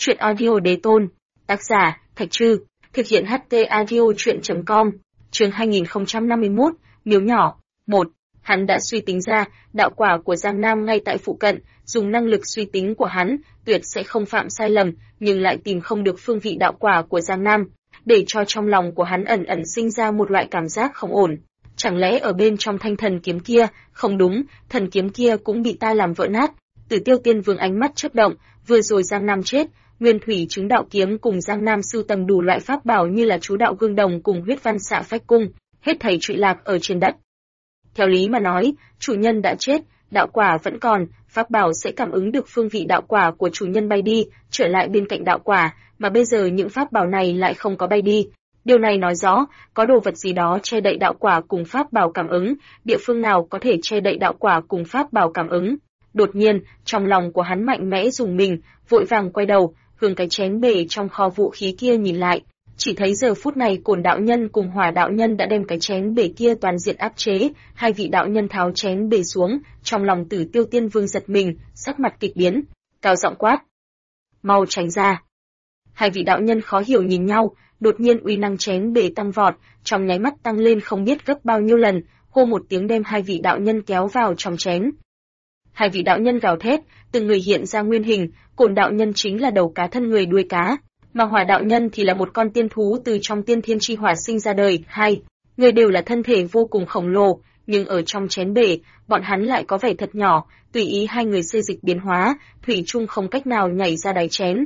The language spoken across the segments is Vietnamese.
Chuyện audio đế tôn. Tác giả, Thạch Trư. Thực hiện HT audio chuyện.com. Chương 2051, miếu nhỏ. 1. Hắn đã suy tính ra, đạo quả của Giang Nam ngay tại phụ cận, dùng năng lực suy tính của hắn, tuyệt sẽ không phạm sai lầm, nhưng lại tìm không được phương vị đạo quả của Giang Nam, để cho trong lòng của hắn ẩn ẩn sinh ra một loại cảm giác không ổn. Chẳng lẽ ở bên trong thanh thần kiếm kia, không đúng, thần kiếm kia cũng bị ta làm vỡ nát. Tử Tiêu Tiên Vương ánh mắt chớp động, vừa rồi Giang Nam chết, Nguyên Thủy Chứng Đạo Kiếm cùng Giang Nam sưu tầm đủ loại pháp bảo như là chú đạo gương đồng cùng huyết văn xạ phách cung, hết thảy trụy lạc ở trên đất. Theo lý mà nói, chủ nhân đã chết, đạo quả vẫn còn, pháp bảo sẽ cảm ứng được phương vị đạo quả của chủ nhân bay đi, trở lại bên cạnh đạo quả, mà bây giờ những pháp bảo này lại không có bay đi. Điều này nói rõ, có đồ vật gì đó che đậy đạo quả cùng pháp bảo cảm ứng, địa phương nào có thể che đậy đạo quả cùng pháp bảo cảm ứng. Đột nhiên, trong lòng của hắn mạnh mẽ rùng mình, vội vàng quay đầu, hướng cái chén bể trong kho vũ khí kia nhìn lại. Chỉ thấy giờ phút này Cổn đạo nhân cùng Hỏa đạo nhân đã đem cái chén bể kia toàn diện áp chế, hai vị đạo nhân tháo chén bể xuống, trong lòng Tử Tiêu Tiên Vương giật mình, sắc mặt kịch biến, cao giọng quát: "Mau tránh ra!" Hai vị đạo nhân khó hiểu nhìn nhau, đột nhiên uy năng chén bể tăng vọt, trong nháy mắt tăng lên không biết gấp bao nhiêu lần, hô một tiếng đem hai vị đạo nhân kéo vào trong chén. Hai vị đạo nhân gào thét, từng người hiện ra nguyên hình, Cổn đạo nhân chính là đầu cá thân người đuôi cá, mà Hỏa đạo nhân thì là một con tiên thú từ trong tiên thiên chi hỏa sinh ra đời. Hai người đều là thân thể vô cùng khổng lồ, nhưng ở trong chén bể, bọn hắn lại có vẻ thật nhỏ, tùy ý hai người xê dịch biến hóa, thủy chung không cách nào nhảy ra đáy chén.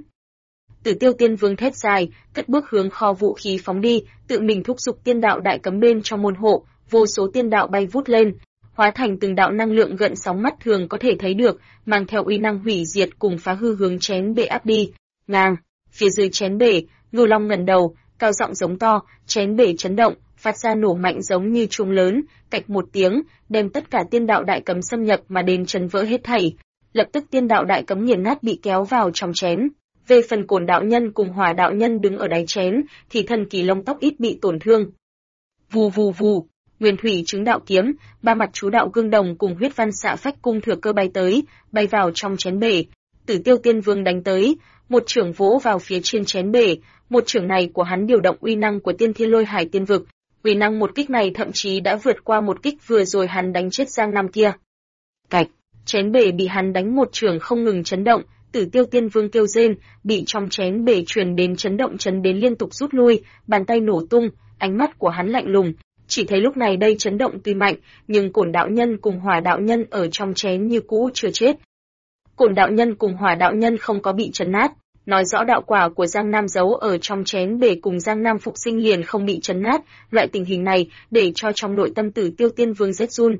Tử Tiêu Tiên Vương thét dài, cất bước hướng kho vũ khí phóng đi, tự mình thúc giục tiên đạo đại cấm bên trong môn hộ, vô số tiên đạo bay vút lên, hóa thành từng đạo năng lượng gợn sóng mắt thường có thể thấy được, mang theo uy năng hủy diệt cùng phá hư hướng chén bể áp đi. Ngang, phía dưới chén bể, Ngưu Long ngẩng đầu, cao giọng giống to, chén bể chấn động, phát ra nổ mạnh giống như chuông lớn, cạch một tiếng, đem tất cả tiên đạo đại cấm xâm nhập mà đến chấn vỡ hết thảy. Lập tức tiên đạo đại cấm nghiền nát bị kéo vào trong chén. Về phần Cổn đạo nhân cùng Hỏa đạo nhân đứng ở đáy chén, thì thân kỳ lông tóc ít bị tổn thương. Vù vù vù, Nguyên Thủy Chứng Đạo Kiếm, ba mặt chú đạo gương đồng cùng huyết văn xạ phách cung thừa cơ bay tới, bay vào trong chén bể. Tử Tiêu Tiên Vương đánh tới, một chưởng vỗ vào phía trên chén bể, một chưởng này của hắn điều động uy năng của Tiên Thiên Lôi Hải Tiên Vực, uy năng một kích này thậm chí đã vượt qua một kích vừa rồi hắn đánh chết Giang Nam kia. Cạch, chén bể bị hắn đánh một chưởng không ngừng chấn động. Tử Tiêu Tiên Vương kêu rên, bị trong chén bể truyền đến chấn động chấn đến liên tục rút lui, bàn tay nổ tung, ánh mắt của hắn lạnh lùng. Chỉ thấy lúc này đây chấn động tuy mạnh, nhưng Cổn đạo nhân cùng Hỏa đạo nhân ở trong chén như cũ chưa chết. Cổn đạo nhân cùng Hỏa đạo nhân không có bị chấn nát, nói rõ đạo quả của Giang Nam giấu ở trong chén bể cùng Giang Nam phục sinh liền không bị chấn nát, loại tình hình này để cho trong nội tâm Tử Tiêu Tiên Vương rét run.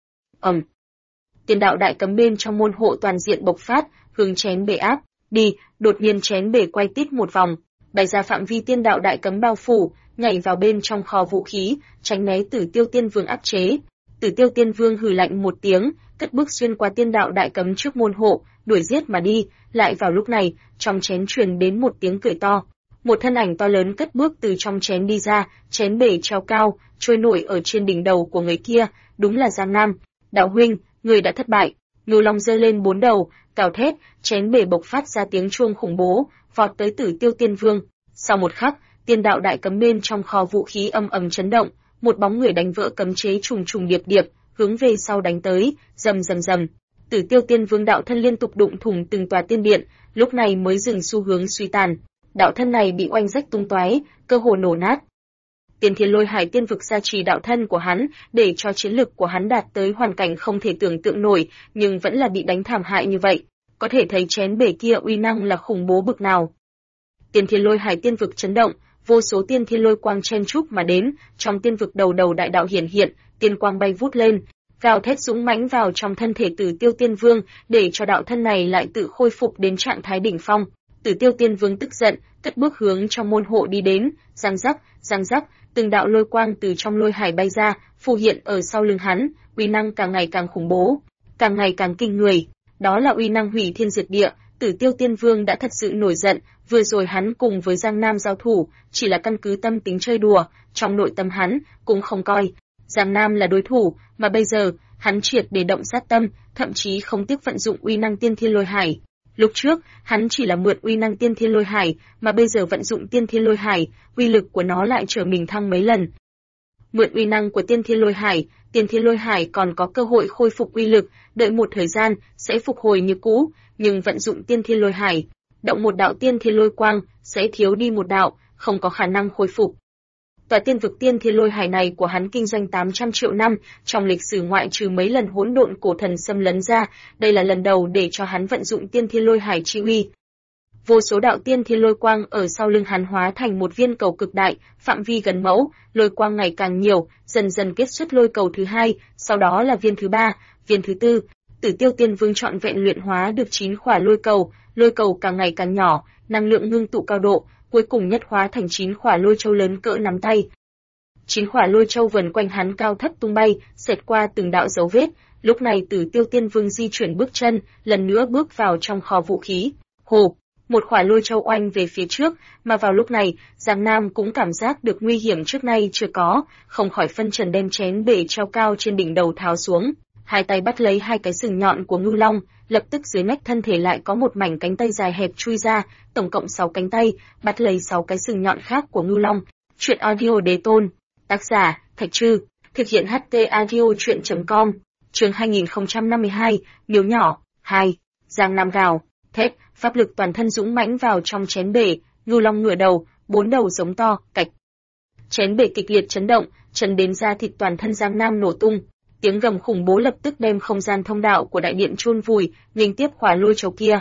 Tiên đạo đại cấm bên trong môn hộ toàn diện bộc phát, hướng chén bể áp đi, đột nhiên chén bể quay tít một vòng, bày ra phạm vi tiên đạo đại cấm bao phủ, nhảy vào bên trong kho vũ khí, tránh né Tử Tiêu Tiên Vương áp chế. Tử Tiêu Tiên Vương hừ lạnh một tiếng, cất bước xuyên qua tiên đạo đại cấm trước môn hộ, đuổi giết mà đi. Lại vào lúc này, trong chén truyền đến một tiếng cười to. Một thân ảnh to lớn cất bước từ trong chén đi ra, chén bể treo cao, trôi nổi ở trên đỉnh đầu của người kia, đúng là Giang Nam. Đạo huynh, người đã thất bại. Ngưu Long giơ lên bốn đầu, cào thét, chén bể bộc phát ra tiếng chuông khủng bố, vọt tới Tử Tiêu Tiên Vương. Sau một khắc, tiên đạo đại cấm bên trong kho vũ khí âm ầm chấn động, một bóng người đánh vỡ cấm chế trùng trùng điệp điệp, hướng về sau đánh tới, rầm rầm rầm. Tử Tiêu Tiên Vương đạo thân liên tục đụng thủng từng tòa tiên điện, lúc này mới dừng xu hướng suy tàn. Đạo thân này bị oanh rách tung tóe, cơ hồ nổ nát. Tiên Thiên Lôi Hải Tiên Vực gia trì đạo thân của hắn, để cho chiến lực của hắn đạt tới hoàn cảnh không thể tưởng tượng nổi, nhưng vẫn là bị đánh thảm hại như vậy. Có thể thấy chén bể kia uy năng là khủng bố bực nào. Tiên Thiên Lôi Hải Tiên Vực chấn động, vô số tiên thiên lôi quang chen chúc mà đến, trong tiên vực đầu đầu đại đạo hiển hiện, tiên quang bay vút lên, gào thét dũng mãnh vào trong thân thể Tử Tiêu Tiên Vương, để cho đạo thân này lại tự khôi phục đến trạng thái đỉnh phong. Tử Tiêu Tiên Vương tức giận, cất bước hướng trong môn hộ đi đến, răng rắc, từng đạo lôi quang từ trong lôi hải bay ra, phù hiện ở sau lưng hắn, uy năng càng ngày càng khủng bố, càng ngày càng kinh người. Đó là uy năng hủy thiên diệt địa. Tử Tiêu Tiên Vương đã thật sự nổi giận, vừa rồi hắn cùng với Giang Nam giao thủ, chỉ là căn cứ tâm tính chơi đùa, trong nội tâm hắn cũng không coi Giang Nam là đối thủ, mà bây giờ, hắn triệt để động sát tâm, thậm chí không tiếc vận dụng uy năng Tiên Thiên Lôi Hải. Lúc trước, hắn chỉ là mượn uy năng Tiên Thiên Lôi Hải, mà bây giờ vận dụng Tiên Thiên Lôi Hải, uy lực của nó lại trở mình thăng mấy lần. Mượn uy năng của Tiên Thiên Lôi Hải còn có cơ hội khôi phục uy lực, đợi một thời gian sẽ phục hồi như cũ, nhưng vận dụng Tiên Thiên Lôi Hải, động một đạo Tiên Thiên Lôi quang sẽ thiếu đi một đạo, không có khả năng khôi phục. Tòa tiên vực Tiên Thiên Lôi Hải này của hắn kinh doanh 800 triệu năm, trong lịch sử ngoại trừ mấy lần hỗn độn cổ thần xâm lấn ra, đây là lần đầu để cho hắn vận dụng Tiên Thiên Lôi Hải chi uy. Vô số đạo Tiên Thiên Lôi quang ở sau lưng hắn hóa thành một viên cầu cực đại, phạm vi gần mẫu, lôi quang ngày càng nhiều, dần dần kết xuất lôi cầu thứ hai, sau đó là viên thứ ba, viên thứ tư. Tử Tiêu Tiên Vương trọn vẹn luyện hóa được 9 khỏa lôi cầu càng ngày càng nhỏ, năng lượng ngưng tụ cao độ, cuối cùng nhất hóa thành 9 khỏa lôi châu lớn cỡ nắm tay. 9 khỏa lôi châu vần quanh hắn cao thấp tung bay, xẹt qua từng đạo dấu vết. Lúc này Tử Tiêu Tiên Vương di chuyển bước chân, lần nữa bước vào trong kho vũ khí. Hồ, một khỏa lôi châu oanh về phía trước, mà vào lúc này, Giang Nam cũng cảm giác được nguy hiểm trước nay chưa có, không khỏi phân trần đem chén bể treo cao trên đỉnh đầu tháo xuống. Hai tay bắt lấy hai cái sừng nhọn của ngưu long, lập tức dưới nách thân thể lại có một mảnh cánh tay dài hẹp chui ra, tổng cộng 6 cánh tay, bắt lấy 6 cái sừng nhọn khác của ngưu long. Truyện audio Đế Tôn, tác giả Thạch Trư, thực hiện HT audio truyện.com. Chương 2052, miếu nhỏ 2. Giang Nam gào thét, pháp lực toàn thân dũng mãnh vào trong chén bể, ngưu long ngửa đầu, 4 đầu giống to, cạch. Chén bể kịch liệt chấn động, chấn đến da thịt toàn thân Giang Nam nổ tung. Tiếng gầm khủng bố lập tức đem không gian thông đạo của đại điện chôn vùi, nghênh tiếp khỏa lôi châu kia.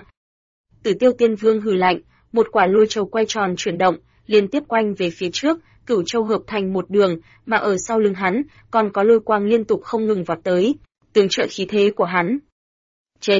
Tử Tiêu Tiên Vương hừ lạnh, một quả lôi châu quay tròn chuyển động, liên tiếp quanh về phía trước, cửu châu hợp thành một đường, mà ở sau lưng hắn còn có lôi quang liên tục không ngừng vọt tới, tương trợ khí thế của hắn. Chết!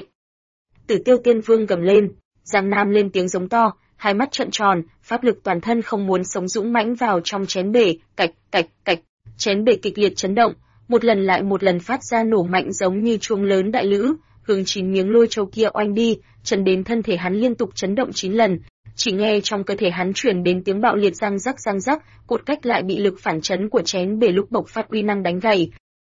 Tử Tiêu Tiên Vương gầm lên, Giang Nam lên tiếng giống to, hai mắt trợn tròn, pháp lực toàn thân không muốn sống dũng mãnh vào trong chén bể, cạch cạch cạch, chén bể kịch liệt chấn động. Một lần lại một lần phát ra nổ mạnh giống như chuông lớn đại lữ, hướng 9 miếng lôi châu kia oanh đi, chấn đến thân thể hắn liên tục chấn động 9 lần. Chỉ nghe trong cơ thể hắn truyền đến tiếng bạo liệt răng rắc, cột cách lại bị lực phản chấn của chén bể lúc bộc phát uy năng đánh gãy.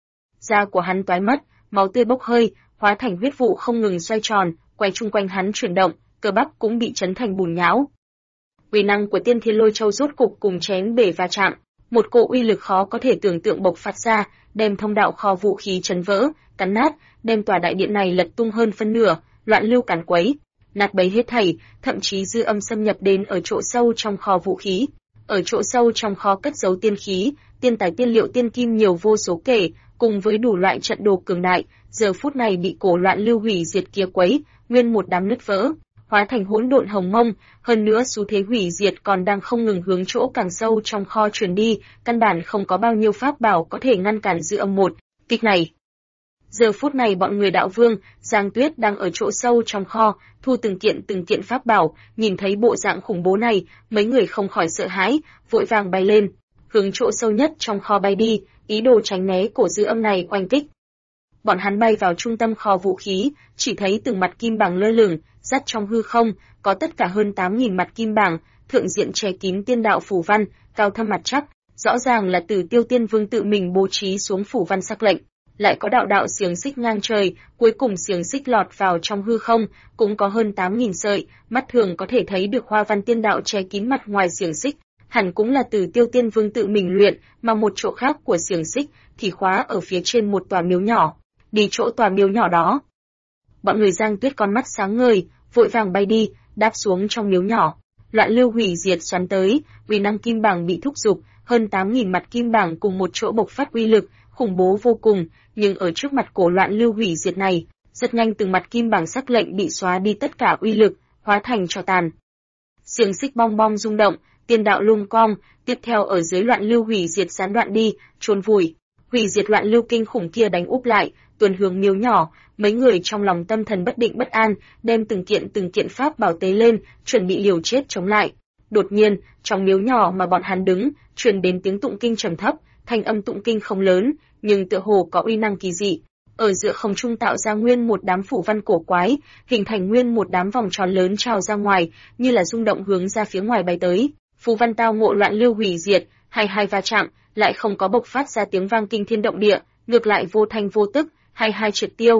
Da của hắn toái mất, máu tươi bốc hơi, hóa thành huyết vụ không ngừng xoay tròn, quay chung quanh hắn chuyển động, cơ bắp cũng bị chấn thành bùn nhão. Uy năng của Tiên Thiên Lôi Châu rốt cục cùng chén bể va chạm, một cỗ uy lực khó có thể tưởng tượng bộc phát ra, đem thông đạo kho vũ khí chấn vỡ, cắn nát, đem tòa đại điện này lật tung hơn phân nửa, loạn lưu càn quấy, nát bấy hết thảy, thậm chí dư âm xâm nhập đến ở chỗ sâu trong kho vũ khí. Ở chỗ sâu trong kho cất giấu tiên khí, tiên tài tiên liệu tiên kim nhiều vô số kể, cùng với đủ loại trận đồ cường đại, giờ phút này bị cổ loạn lưu hủy diệt kia quấy, nguyên một đám nứt vỡ, hóa thành hỗn độn hồng mông, hơn nữa xu thế hủy diệt còn đang không ngừng hướng chỗ càng sâu trong kho truyền đi, căn bản không có bao nhiêu pháp bảo có thể ngăn cản dư âm một kích này. Giờ phút này bọn người Đạo Vương, Giang Tuyết đang ở chỗ sâu trong kho, thu từng kiện pháp bảo, nhìn thấy bộ dạng khủng bố này, mấy người không khỏi sợ hãi, vội vàng bay lên, hướng chỗ sâu nhất trong kho bay đi, ý đồ tránh né cổ dư âm này oanh kích. Bọn hắn bay vào trung tâm kho vũ khí, chỉ thấy từng mặt kim bảng lơ lửng, dắt trong hư không, có tất cả hơn 8.000 mặt kim bảng, thượng diện che kín tiên đạo phù văn, cao thâm mặt chắc, rõ ràng là Tử Tiêu Tiên Vương tự mình bố trí xuống phù văn sắc lệnh. Lại có đạo đạo xiềng xích ngang trời, cuối cùng xiềng xích lọt vào trong hư không, cũng có hơn 8.000 sợi, mắt thường có thể thấy được hoa văn tiên đạo che kín mặt ngoài xiềng xích, hẳn cũng là Tử Tiêu Tiên Vương tự mình luyện, mà một chỗ khác của xiềng xích thì khóa ở phía trên một tòa miếu nhỏ. Đi chỗ tòa miếu nhỏ đó. Bọn người Giang Tuyết con mắt sáng ngời, vội vàng bay đi, đáp xuống trong miếu nhỏ. Loạn lưu hủy diệt xoắn tới, uy năng kim bảng bị thúc giục, hơn 8.000 mặt kim bảng cùng một chỗ bộc phát uy lực, khủng bố vô cùng, nhưng ở trước mặt cổ loạn lưu hủy diệt này, rất nhanh từng mặt kim bảng sắc lệnh bị xóa đi tất cả uy lực, hóa thành tro tàn. Xiềng xích bong bong rung động, tiên đạo lung cong, tiếp theo ở dưới loạn lưu hủy diệt gián đoạn đi, chôn vùi. Hủy diệt loạn lưu kinh khủng kia đánh úp lại, tuần hướng miếu nhỏ, mấy người trong lòng tâm thần bất định bất an, đem từng kiện pháp bảo tế lên, chuẩn bị liều chết chống lại. Đột nhiên, trong miếu nhỏ mà bọn hắn đứng, truyền đến tiếng tụng kinh trầm thấp, thanh âm tụng kinh không lớn, nhưng tựa hồ có uy năng kỳ dị. Ở giữa không trung tạo ra nguyên một đám phủ văn cổ quái, hình thành nguyên một đám vòng tròn lớn trào ra ngoài, như là rung động hướng ra phía ngoài bay tới. Phù văn tao ngộ loạn lưu hủy diệt, hai va chạm, lại không có bộc phát ra tiếng vang kinh thiên động địa, ngược lại vô thanh vô tức, hai triệt tiêu.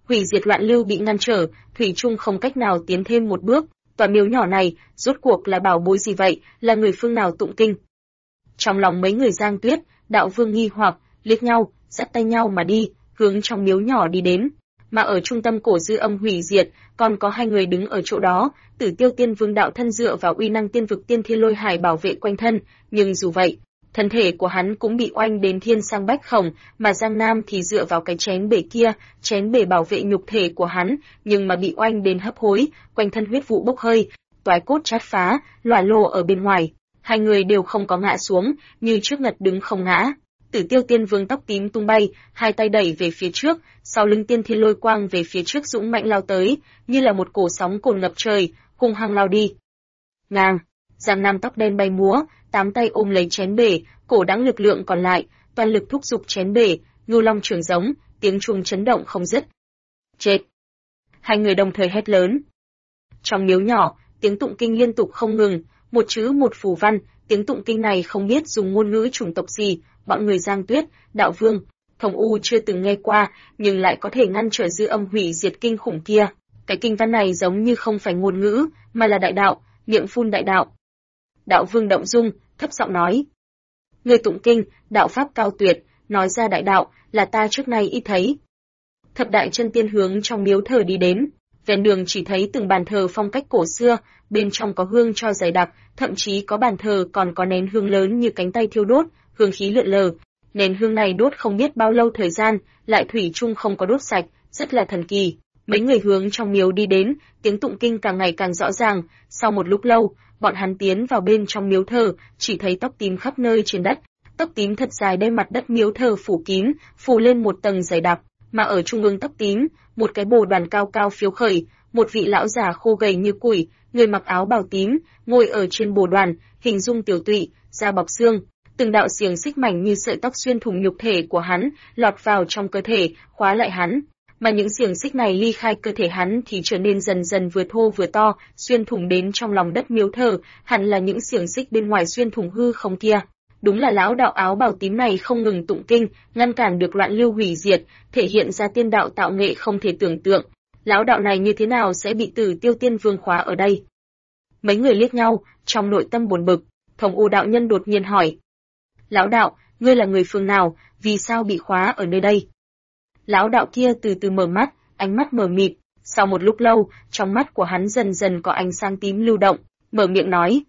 hủy diệt loạn lưu bị ngăn trở, thủy chung không cách nào tiến thêm một bước. Tòa miếu nhỏ này, rốt cuộc là bảo bối gì vậy, là người phương nào tụng kinh? Trong lòng mấy người Giang Tuyết, Đạo Vương nghi hoặc, liếc nhau, dắt tay nhau mà đi, hướng trong miếu nhỏ đi đến. Mà ở trung tâm cổ dư âm hủy diệt, còn có hai người đứng ở chỗ đó, Tử Tiêu Tiên Vương đạo thân dựa vào uy năng tiên vực tiên thiên lôi hải bảo vệ quanh thân, nhưng dù vậy, thân thể của hắn cũng bị oanh đến thiên sang bách khổng, mà Giang Nam thì dựa vào cái chén bể kia, chén bể bảo vệ nhục thể của hắn, nhưng mà bị oanh đến hấp hối, quanh thân huyết vụ bốc hơi, toái cốt chát phá, lòa lồ ở bên ngoài. Hai người đều không có ngã xuống, như trước ngật đứng không ngã. Tử Tiêu Tiên Vương tóc tím tung bay, hai tay đẩy về phía trước, sau lưng tiên thiên lôi quang về phía trước dũng mãnh lao tới, như là một cổ sóng cồn ngập trời, hung hăng lao đi. Ngang, Giang Nam tóc đen bay múa, tám tay ôm lấy chén bể, cổ đãng lực lượng còn lại, toàn lực thúc giục chén bể, ngưu long trường giống, tiếng chuông chấn động không dứt. Chết! Hai người đồng thời hét lớn. Trong miếu nhỏ, tiếng tụng kinh liên tục không ngừng, một chữ một phù văn, tiếng tụng kinh này không biết dùng ngôn ngữ chủng tộc gì, bọn người Giang Tuyết, Đạo Vương, Thông U chưa từng nghe qua, nhưng lại có thể ngăn trở dư âm hủy diệt kinh khủng kia. Cái kinh văn này giống như không phải ngôn ngữ, mà là đại đạo, miệng phun đại đạo. Đạo Vương động dung, thấp giọng nói: Người tụng kinh, đạo pháp cao tuyệt, nói ra đại đạo, là ta trước nay ít thấy. Thập đại chân tiên hướng trong miếu thờ đi đến, ven đường chỉ thấy từng bàn thờ phong cách cổ xưa, bên trong có hương tro dày đặc, thậm chí có bàn thờ còn có nén hương lớn như cánh tay thiêu đốt, hương khí lượn lờ. Nén hương này đốt không biết bao lâu thời gian, lại thủy chung không có đốt sạch, rất là thần kỳ. Mấy người hướng trong miếu đi đến, tiếng tụng kinh càng ngày càng rõ ràng, sau một lúc lâu, bọn hắn tiến vào bên trong miếu thờ, chỉ thấy tóc tím khắp nơi trên đất, tóc tím thật dài đem mặt đất miếu thờ phủ kín, phủ lên một tầng dày đặc, mà ở trung ương tóc tím, một cái bồ đoàn cao cao phiêu khởi, một vị lão già khô gầy như củi, người mặc áo bào tím, ngồi ở trên bồ đoàn, hình dung tiểu tụy, da bọc xương, từng đạo xiềng xích mảnh như sợi tóc xuyên thủng nhục thể của hắn, lọt vào trong cơ thể, khóa lại hắn. Mà những xiềng xích này ly khai cơ thể hắn thì trở nên dần dần vừa thô vừa to, xuyên thủng đến trong lòng đất miếu thờ, hẳn là những xiềng xích bên ngoài xuyên thủng hư không kia. Đúng là lão đạo áo bào tím này không ngừng tụng kinh, ngăn cản được loạn lưu hủy diệt, thể hiện ra tiên đạo tạo nghệ không thể tưởng tượng. Lão đạo này như thế nào sẽ bị Tử Tiêu Tiên Vương khóa ở đây? Mấy người liếc nhau, trong nội tâm buồn bực, Thông U đạo nhân đột nhiên hỏi: Lão đạo, ngươi là người phương nào, vì sao bị khóa ở nơi đây? Lão đạo kia từ từ mở mắt, ánh mắt mờ mịt, sau một lúc lâu, trong mắt của hắn dần dần có ánh sáng tím lưu động, mở miệng nói: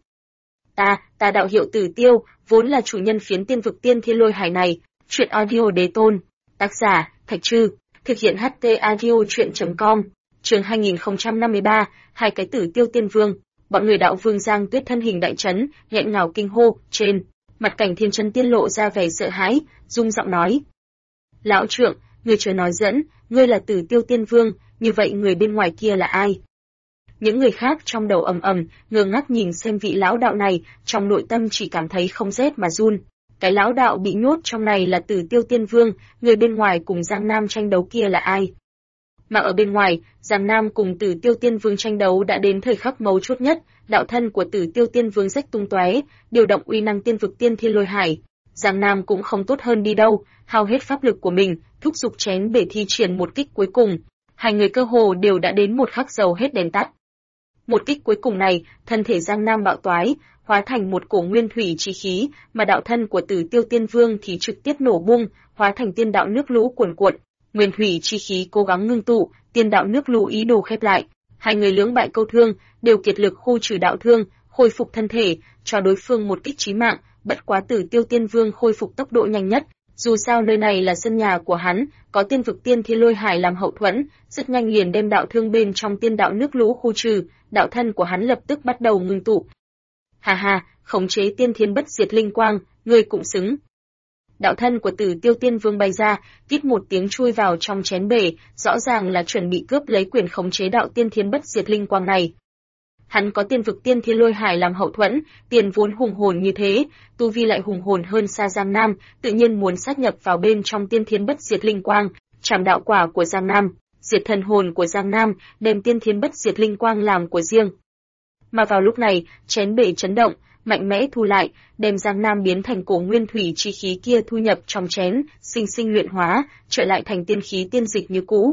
Ta đạo hiệu Tử Tiêu, vốn là chủ nhân phiến tiên vực tiên thiên lôi hải này, truyện audio đế tôn, tác giả, Thạch Trư, thực hiện HT audio truyện.com, chương 2053, hai cái Tử Tiêu Tiên Vương, bọn người Đạo Vương Giang Tuyết thân hình đại chấn, nghẹn ngào kinh hô, trên mặt Cảnh Thiên Chân Tiên lộ ra vẻ sợ hãi, rung giọng nói: Lão trượng, ngươi chớ nói dẫn, ngươi là Tử Tiêu Tiên Vương, như vậy người bên ngoài kia là ai? Những người khác trong đầu ầm ầm, ngơ ngác nhìn xem vị lão đạo này, trong nội tâm chỉ cảm thấy không rét mà run. Cái lão đạo bị nhốt trong này là Tử Tiêu Tiên Vương, người bên ngoài cùng Giang Nam tranh đấu kia là ai? Mà ở bên ngoài, Giang Nam cùng Tử Tiêu Tiên Vương tranh đấu đã đến thời khắc mấu chốt nhất, đạo thân của Tử Tiêu Tiên Vương rách tung tóe, điều động uy năng tiên vực tiên thiên lôi hải. Giang Nam cũng không tốt hơn đi đâu, hao hết pháp lực của mình, thúc giục chén bể thi triển một kích cuối cùng. Hai người cơ hồ đều đã đến một khắc dầu hết đèn tắt. Một kích cuối cùng này, thân thể Giang Nam bạo toái, hóa thành một cổ nguyên thủy chi khí, mà đạo thân của Tử Tiêu Tiên Vương thì trực tiếp nổ bung, hóa thành tiên đạo nước lũ cuồn cuộn. Nguyên thủy chi khí cố gắng ngưng tụ, tiên đạo nước lũ ý đồ khép lại. Hai người lưỡng bại câu thương, đều kiệt lực khu trừ đạo thương, khôi phục thân thể, cho đối phương một kích chí mạng. Bất quá Tử Tiêu Tiên Vương khôi phục tốc độ nhanh nhất. Dù sao nơi này là sân nhà của hắn, có tiên vực tiên thiên lôi hải làm hậu thuẫn, rất nhanh liền đem đạo thương bên trong tiên đạo nước lũ khu trừ, đạo thân của hắn lập tức bắt đầu ngưng tụ. Hà hà, khống chế tiên thiên bất diệt linh quang, ngươi cũng xứng. Đạo thân của Tử Tiêu Tiên Vương bay ra, kít một tiếng chui vào trong chén bể, rõ ràng là chuẩn bị cướp lấy quyền khống chế đạo tiên thiên bất diệt linh quang này. Hắn có tiên vực tiên thiên lôi hải làm hậu thuẫn, tiền vốn hùng hồn như thế, tu vi lại hùng hồn hơn xa Giang Nam, tự nhiên muốn sát nhập vào bên trong tiên thiên bất diệt linh quang, chảm đạo quả của Giang Nam, diệt thần hồn của Giang Nam, đem tiên thiên bất diệt linh quang làm của riêng. Mà vào lúc này, chén bể chấn động, mạnh mẽ thu lại, đem Giang Nam biến thành cổ nguyên thủy chi khí kia thu nhập trong chén, sinh sinh luyện hóa, trở lại thành tiên khí tiên dịch như cũ.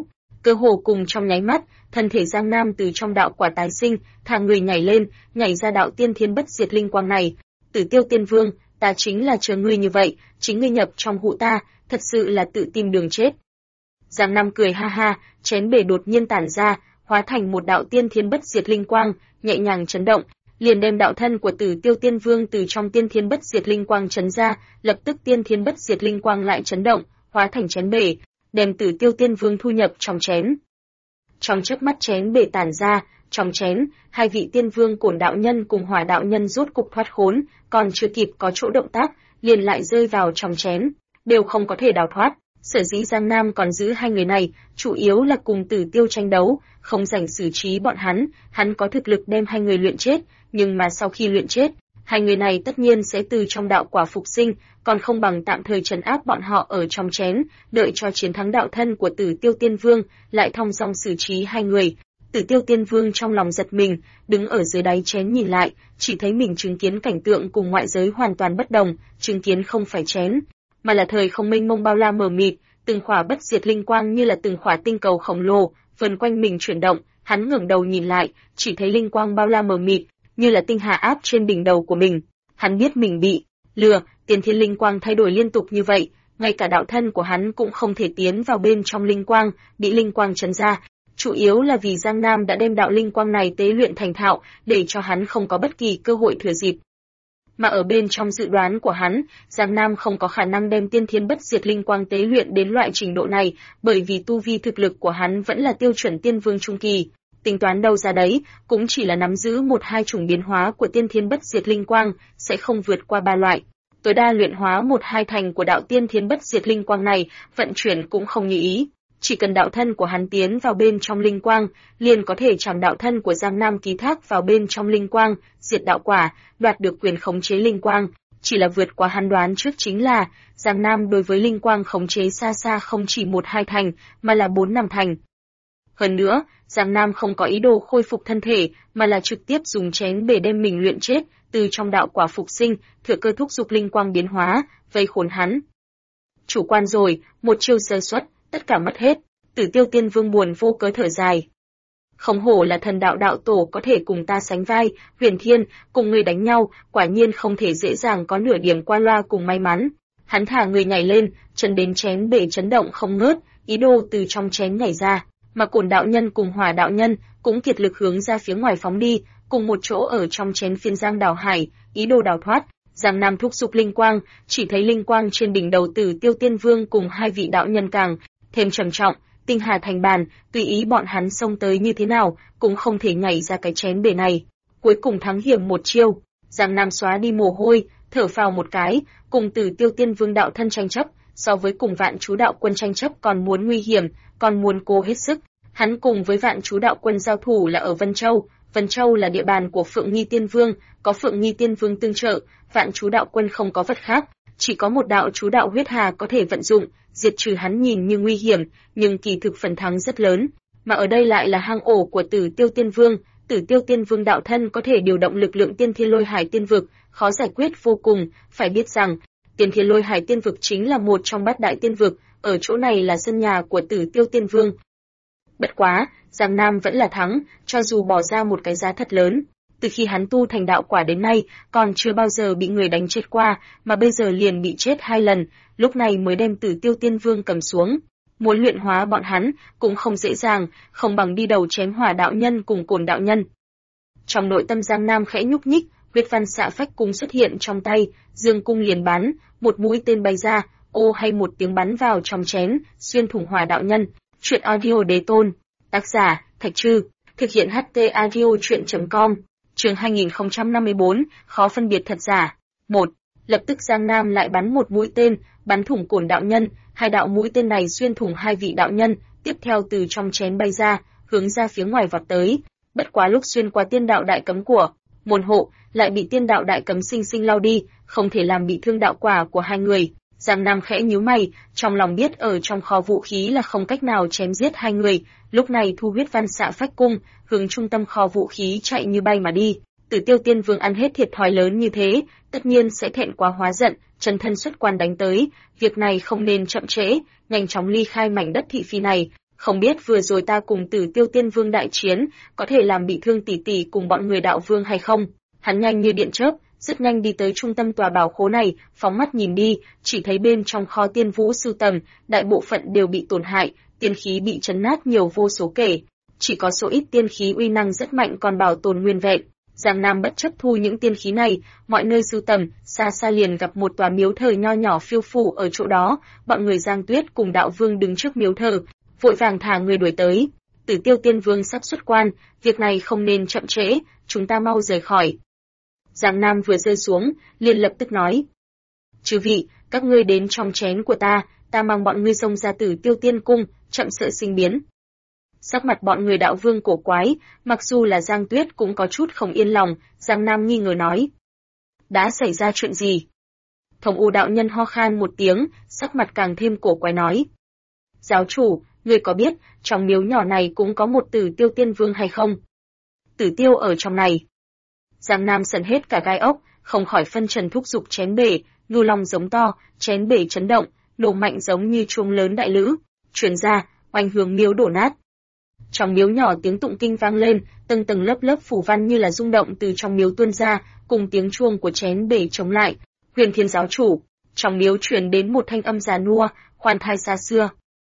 Cơ hồ cùng trong nháy mắt, thân thể Giang Nam từ trong đạo quả tái sinh, thả người nhảy lên, nhảy ra đạo tiên thiên bất diệt linh quang này. Tử Tiêu Tiên Vương, ta chính là chờ ngươi như vậy, chính ngươi nhập trong hụ ta, thật sự là tự tìm đường chết. Giang Nam cười ha ha, chén bể đột nhiên tản ra, hóa thành một đạo tiên thiên bất diệt linh quang, nhẹ nhàng chấn động, liền đem đạo thân của Tử Tiêu Tiên Vương từ trong tiên thiên bất diệt linh quang chấn ra, lập tức tiên thiên bất diệt linh quang lại chấn động, hóa thành chén bể, đem Tử Tiêu Tiên Vương thu nhập trong chén. Trong chớp mắt chén bể tản ra, trong chén, hai vị tiên vương Cổn đạo nhân cùng Hỏa đạo nhân rốt cục thoát khốn, còn chưa kịp có chỗ động tác, liền lại rơi vào trong chén, đều không có thể đào thoát. Sở dĩ Giang Nam còn giữ hai người này, chủ yếu là cùng Tử Tiêu tranh đấu, không rảnh xử trí bọn hắn có thực lực đem hai người luyện chết, nhưng mà sau khi luyện chết, hai người này tất nhiên sẽ từ trong đạo quả phục sinh, còn không bằng tạm thời trấn áp bọn họ ở trong chén, đợi cho chiến thắng đạo thân của Tử Tiêu Tiên Vương, lại thong dong xử trí hai người. Tử Tiêu Tiên Vương trong lòng giật mình, đứng ở dưới đáy chén nhìn lại, chỉ thấy mình chứng kiến cảnh tượng cùng ngoại giới hoàn toàn bất đồng, chứng kiến không phải chén, mà là thời không mênh mông bao la mờ mịt, từng khỏa bất diệt linh quang như là từng khỏa tinh cầu khổng lồ, vần quanh mình chuyển động. Hắn ngẩng đầu nhìn lại, chỉ thấy linh quang bao la mờ mịt, như là tinh hà áp trên đỉnh đầu của mình. Hắn biết mình bị lừa, tiên thiên linh quang thay đổi liên tục như vậy, ngay cả đạo thân của hắn cũng không thể tiến vào bên trong linh quang, bị linh quang chấn ra. Chủ yếu là vì Giang Nam đã đem đạo linh quang này tế luyện thành thạo, để cho hắn không có bất kỳ cơ hội thừa dịp. Mà ở bên trong dự đoán của hắn, Giang Nam không có khả năng đem tiên thiên bất diệt linh quang tế luyện đến loại trình độ này, bởi vì tu vi thực lực của hắn vẫn là tiêu chuẩn tiên vương trung kỳ. Tính toán đâu ra đấy, cũng chỉ là nắm giữ một hai chủng biến hóa của tiên thiên bất diệt linh quang, sẽ không vượt qua ba loại. Tối đa luyện hóa một hai thành của đạo tiên thiên bất diệt linh quang này, vận chuyển cũng không như ý. Chỉ cần đạo thân của hắn tiến vào bên trong linh quang, liền có thể chẳng đạo thân của Giang Nam ký thác vào bên trong linh quang, diệt đạo quả, đoạt được quyền khống chế linh quang. Chỉ là vượt qua hắn đoán trước chính là, Giang Nam đối với linh quang khống chế xa xa không chỉ một hai thành, mà là 4-5 thành. Hơn nữa, Giang Nam không có ý đồ khôi phục thân thể, mà là trực tiếp dùng chén bể đem mình luyện chết, từ trong đạo quả phục sinh, thừa cơ thúc giục linh quang biến hóa, vây khốn hắn. Chủ quan rồi, một chiêu sơ suất, tất cả mất hết. Tử Tiêu Tiên Vương buồn vô cớ thở dài. Không hổ là thần đạo đạo tổ có thể cùng ta sánh vai, Huyền Thiên, cùng người đánh nhau, quả nhiên không thể dễ dàng có nửa điểm qua loa cùng may mắn. Hắn thả người nhảy lên, chân đến chén bể chấn động không ngớt, ý đồ từ trong chén nhảy ra, mà Cổn đạo nhân cùng Hỏa đạo nhân cũng kiệt lực hướng ra phía ngoài phóng đi, cùng một chỗ ở trong chén phiên giang đảo hải, ý đồ đào thoát. Giang Nam thúc giục linh quang, chỉ thấy linh quang trên đỉnh đầu Tử Tiêu Tiên Vương cùng hai vị đạo nhân càng thêm trầm trọng, tinh hà thành bàn, tùy ý bọn hắn xông tới như thế nào, cũng không thể nhảy ra cái chén bể này. Cuối cùng thắng hiểm một chiêu, Giang Nam xóa đi mồ hôi, thở phào một cái, cùng Tử Tiêu Tiên Vương đạo thân tranh chấp, so với cùng Vạn Chú đạo quân tranh chấp còn muốn nguy hiểm, còn muốn cố hết sức. Hắn cùng với Vạn Chú đạo quân giao thủ là ở Vân Châu. Vân Châu là địa bàn của Phượng Nghi Tiên Vương, có Phượng Nghi Tiên Vương tương trợ, Vạn Chú đạo quân không có vật khác, chỉ có một đạo chú đạo huyết hà có thể vận dụng, diệt trừ hắn nhìn như nguy hiểm, nhưng kỳ thực phần thắng rất lớn. Mà ở đây lại là hang ổ của Tử Tiêu Tiên Vương, Tử Tiêu Tiên Vương đạo thân có thể điều động lực lượng Tiên Thiên Lôi Hải Tiên vực, khó giải quyết vô cùng, phải biết rằng, Tiên Thiên Lôi Hải Tiên vực chính là một trong bát đại tiên vực, ở chỗ này là sân nhà của Tử Tiêu Tiên Vương. Bất quá, Giang Nam vẫn là thắng, cho dù bỏ ra một cái giá thật lớn. Từ khi hắn tu thành đạo quả đến nay, còn chưa bao giờ bị người đánh chết qua, mà bây giờ liền bị chết 2 lần, lúc này mới đem Tử Tiêu Tiên Vương cầm xuống. Muốn luyện hóa bọn hắn, cũng không dễ dàng, không bằng đi đầu chém Hỏa đạo nhân cùng Cổn đạo nhân. Trong nội tâm Giang Nam khẽ nhúc nhích, huyết văn xạ phách cung xuất hiện trong tay, dương cung liền bắn, một mũi tên bay ra, ô hay một tiếng bắn vào trong chén, xuyên thủng Hỏa đạo nhân. Truyện audio đế tôn, tác giả, Thạch Trư, thực hiện HT audio truyện.com. Chương 2054, khó phân biệt thật giả. 1. Lập tức Giang Nam lại bắn một mũi tên, bắn thủng Cổn đạo nhân, hai đạo mũi tên này xuyên thủng hai vị đạo nhân, tiếp theo từ trong chén bay ra, hướng ra phía ngoài vọt tới. Bất quá lúc xuyên qua tiên đạo đại cấm của môn hộ, lại bị tiên đạo đại cấm sinh sinh lao đi, không thể làm bị thương đạo quả của hai người. Giang Nam khẽ nhíu mày, trong lòng biết ở trong kho vũ khí là không cách nào chém giết hai người, lúc này thu huyết văn xạ phách cung, hướng trung tâm kho vũ khí chạy như bay mà đi. Tử Tiêu Tiên Vương ăn hết thiệt thòi lớn như thế, tất nhiên sẽ thẹn quá hóa giận, chân thân xuất quan đánh tới, việc này không nên chậm trễ, nhanh chóng ly khai mảnh đất thị phi này. Không biết vừa rồi ta cùng Tử Tiêu Tiên Vương đại chiến, có thể làm bị thương tỷ tỷ cùng bọn người đạo vương hay không? Hắn nhanh như điện chớp, rất nhanh đi tới trung tâm tòa bảo khố này, phóng mắt nhìn đi, chỉ thấy bên trong kho tiên vũ sưu tầm, đại bộ phận đều bị tổn hại, tiên khí bị chấn nát nhiều vô số kể. Chỉ có số ít tiên khí uy năng rất mạnh còn bảo tồn nguyên vẹn. Giang Nam bất chấp thu những tiên khí này, mọi nơi sưu tầm, xa xa liền gặp một tòa miếu thờ nho nhỏ phiêu phù ở chỗ đó, bọn người Giang Tuyết cùng đạo vương đứng trước miếu thờ, vội vàng thả người đuổi tới. Tử Tiêu Tiên Vương sắp xuất quan, việc này không nên chậm trễ, chúng ta mau rời khỏi. Giang Nam vừa rơi xuống, liền lập tức nói: chư vị, các ngươi đến trong chén của ta mang bọn ngươi xông ra Tử Tiêu Tiên Cung, chậm sợ sinh biến. Sắc mặt bọn người đạo vương cổ quái, mặc dù là Giang Tuyết cũng có chút không yên lòng, Giang Nam nghi ngờ nói: đã xảy ra chuyện gì? Thống U đạo nhân ho khan một tiếng, sắc mặt càng thêm cổ quái nói: giáo chủ, ngươi có biết, trong miếu nhỏ này cũng có một Tử Tiêu Tiên Vương hay không? Tử Tiêu ở trong này. Giang Nam sần hết cả gai ốc, không khỏi phân trần thúc giục chén bể, ngưu long giống to, chén bể chấn động, nổ mạnh giống như chuông lớn đại lữ, truyền ra, oanh hướng miếu đổ nát. Trong miếu nhỏ tiếng tụng kinh vang lên, tầng tầng lớp lớp phù văn như là rung động từ trong miếu tuôn ra, cùng tiếng chuông của chén bể chống lại. Huyền Thiên giáo chủ, trong miếu truyền đến một thanh âm già nua, khoan thai xa xưa.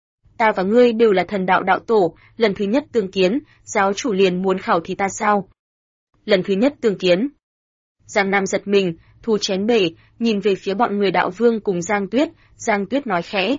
Ta và ngươi đều là thần đạo đạo tổ, lần thứ nhất tương kiến, giáo chủ liền muốn khảo thí ta sao? Lần thứ nhất tương kiến. Giang Nam giật mình, thu chén bể, nhìn về phía bọn người đạo vương cùng Giang Tuyết nói khẽ: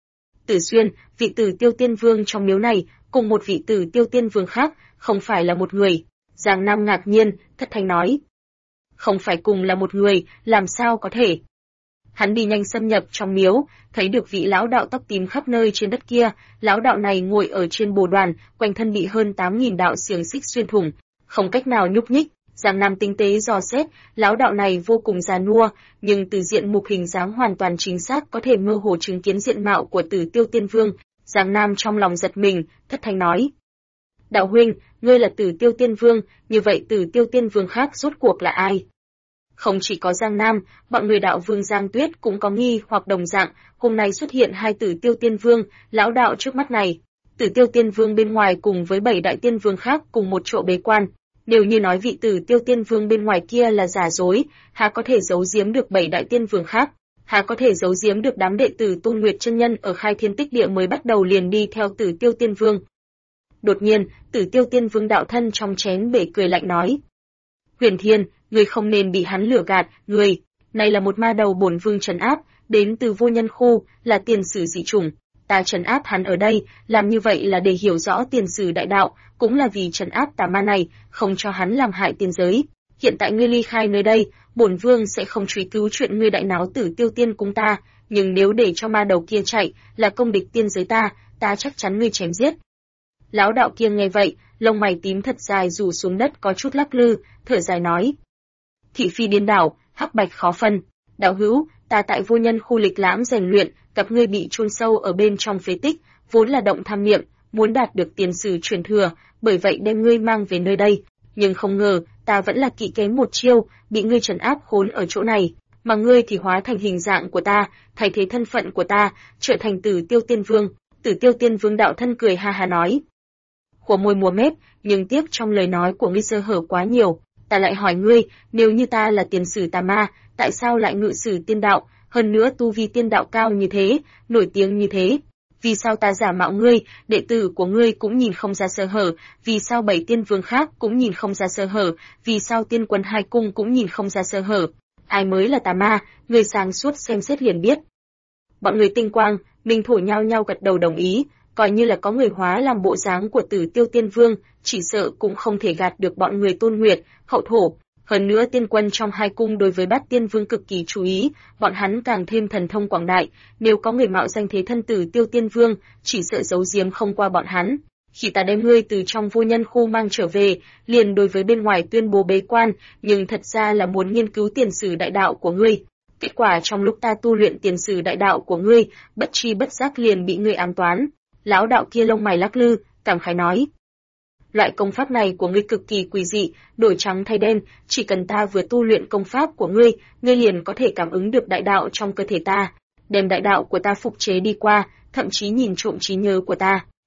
Tử Xuyên, vị Tử Tiêu Tiên Vương trong miếu này, cùng một vị Tử Tiêu Tiên Vương khác, không phải là một người. Giang Nam ngạc nhiên, thất thanh nói: không phải cùng là một người, làm sao có thể? Hắn đi nhanh xâm nhập trong miếu, thấy được vị lão đạo tóc tím khắp nơi trên đất kia, lão đạo này ngồi ở trên bồ đoàn, quanh thân bị hơn 8.000 đạo xiềng xích xuyên thủng, không cách nào nhúc nhích. Giang Nam tinh tế dò xét, lão đạo này vô cùng già nua, nhưng từ diện mục hình dáng hoàn toàn chính xác có thể mơ hồ chứng kiến diện mạo của Tử Tiêu Tiên Vương. Giang Nam trong lòng giật mình, thất thanh nói: đạo huynh, ngươi là Tử Tiêu Tiên Vương, như vậy Tử Tiêu Tiên Vương khác rốt cuộc là ai? Không chỉ có Giang Nam, bọn người đạo vương Giang Tuyết cũng có nghi hoặc đồng dạng, hôm nay xuất hiện hai Tử Tiêu Tiên Vương, lão đạo trước mắt này. Tử Tiêu Tiên Vương bên ngoài cùng với 7 đại tiên vương khác cùng một chỗ bế quan. Nếu như nói vị Tử Tiêu Tiên Vương bên ngoài kia là giả dối, há có thể giấu giếm được 7 đại tiên vương khác, há có thể giấu giếm được đám đệ tử Tôn Nguyệt chân nhân ở Khai Thiên Tích Địa mới bắt đầu liền đi theo Tử Tiêu Tiên Vương. Đột nhiên, Tử Tiêu Tiên Vương đạo thân trong chén bể cười lạnh nói: Huyền Thiên, ngươi không nên bị hắn lừa gạt, ngươi, này là một ma đầu bổn vương trấn áp, đến từ vô nhân khu, là tiền sử dị chủng. Ta trấn áp hắn ở đây, làm như vậy là để hiểu rõ tiền sử đại đạo, cũng là vì trấn áp tà ma này, không cho hắn làm hại tiên giới. Hiện tại ngươi ly khai nơi đây, bổn vương sẽ không truy cứu chuyện ngươi đại náo Tử Tiêu Tiên cung ta, nhưng nếu để cho ma đầu kia chạy, là công địch tiên giới ta chắc chắn ngươi chém giết. Lão đạo kia nghe vậy, lông mày tím thật dài rủ xuống đất có chút lắc lư, thở dài nói: thị phi điên đảo, hắc bạch khó phân. Đạo hữu, ta tại vô nhân khu lịch lãm rèn luyện, gặp ngươi bị chôn sâu ở bên trong phế tích, vốn là động tham niệm, muốn đạt được tiền sử truyền thừa, bởi vậy đem ngươi mang về nơi đây, nhưng không ngờ, ta vẫn là kỵ kém một chiêu, bị ngươi trấn áp khốn ở chỗ này, mà ngươi thì hóa thành hình dạng của ta, thay thế thân phận của ta, trở thành Tử Tiêu Tiên Vương. Tử Tiêu Tiên Vương đạo thân cười ha ha nói: khua môi múa mép, nhưng tiếc trong lời nói của ngươi sơ hở quá nhiều. Ta lại hỏi ngươi, nếu như ta là tiền sử tà ma, tại sao lại ngự sử tiên đạo, hơn nữa tu vi tiên đạo cao như thế, nổi tiếng như thế? Vì sao ta giả mạo ngươi, đệ tử của ngươi cũng nhìn không ra sơ hở, vì sao 7 tiên vương khác cũng nhìn không ra sơ hở, vì sao tiên quân hai cung cũng nhìn không ra sơ hở? Ai mới là tà ma, ngươi sáng suốt xem xét liền biết. Bọn người Tinh Quang, Minh Thổ nhao nhao gật đầu đồng ý, coi như là có người hóa làm bộ dáng của Tử Tiêu Tiên Vương, chỉ sợ cũng không thể gạt được bọn người Tôn Nguyệt, Hậu Thổ. Hơn nữa tiên quân trong hai cung đối với Bát Tiên Vương cực kỳ chú ý, bọn hắn càng thêm thần thông quảng đại, nếu có người mạo danh thế thân Tử Tiêu Tiên Vương, chỉ sợ giấu giếm không qua bọn hắn. Khi ta đem ngươi từ trong vô nhân khu mang trở về, liền đối với bên ngoài tuyên bố bế quan, nhưng thật ra là muốn nghiên cứu tiền sử đại đạo của ngươi. Kết quả trong lúc ta tu luyện tiền sử đại đạo của ngươi, bất tri bất giác liền bị ngươi ám toán. Lão đạo kia lông mày lắc lư, cảm khái nói: loại công pháp này của ngươi cực kỳ quỷ dị, đổi trắng thay đen, chỉ cần ta vừa tu luyện công pháp của ngươi, ngươi liền có thể cảm ứng được đại đạo trong cơ thể ta, đem đại đạo của ta phục chế đi qua, thậm chí nhìn trộm trí nhớ của ta.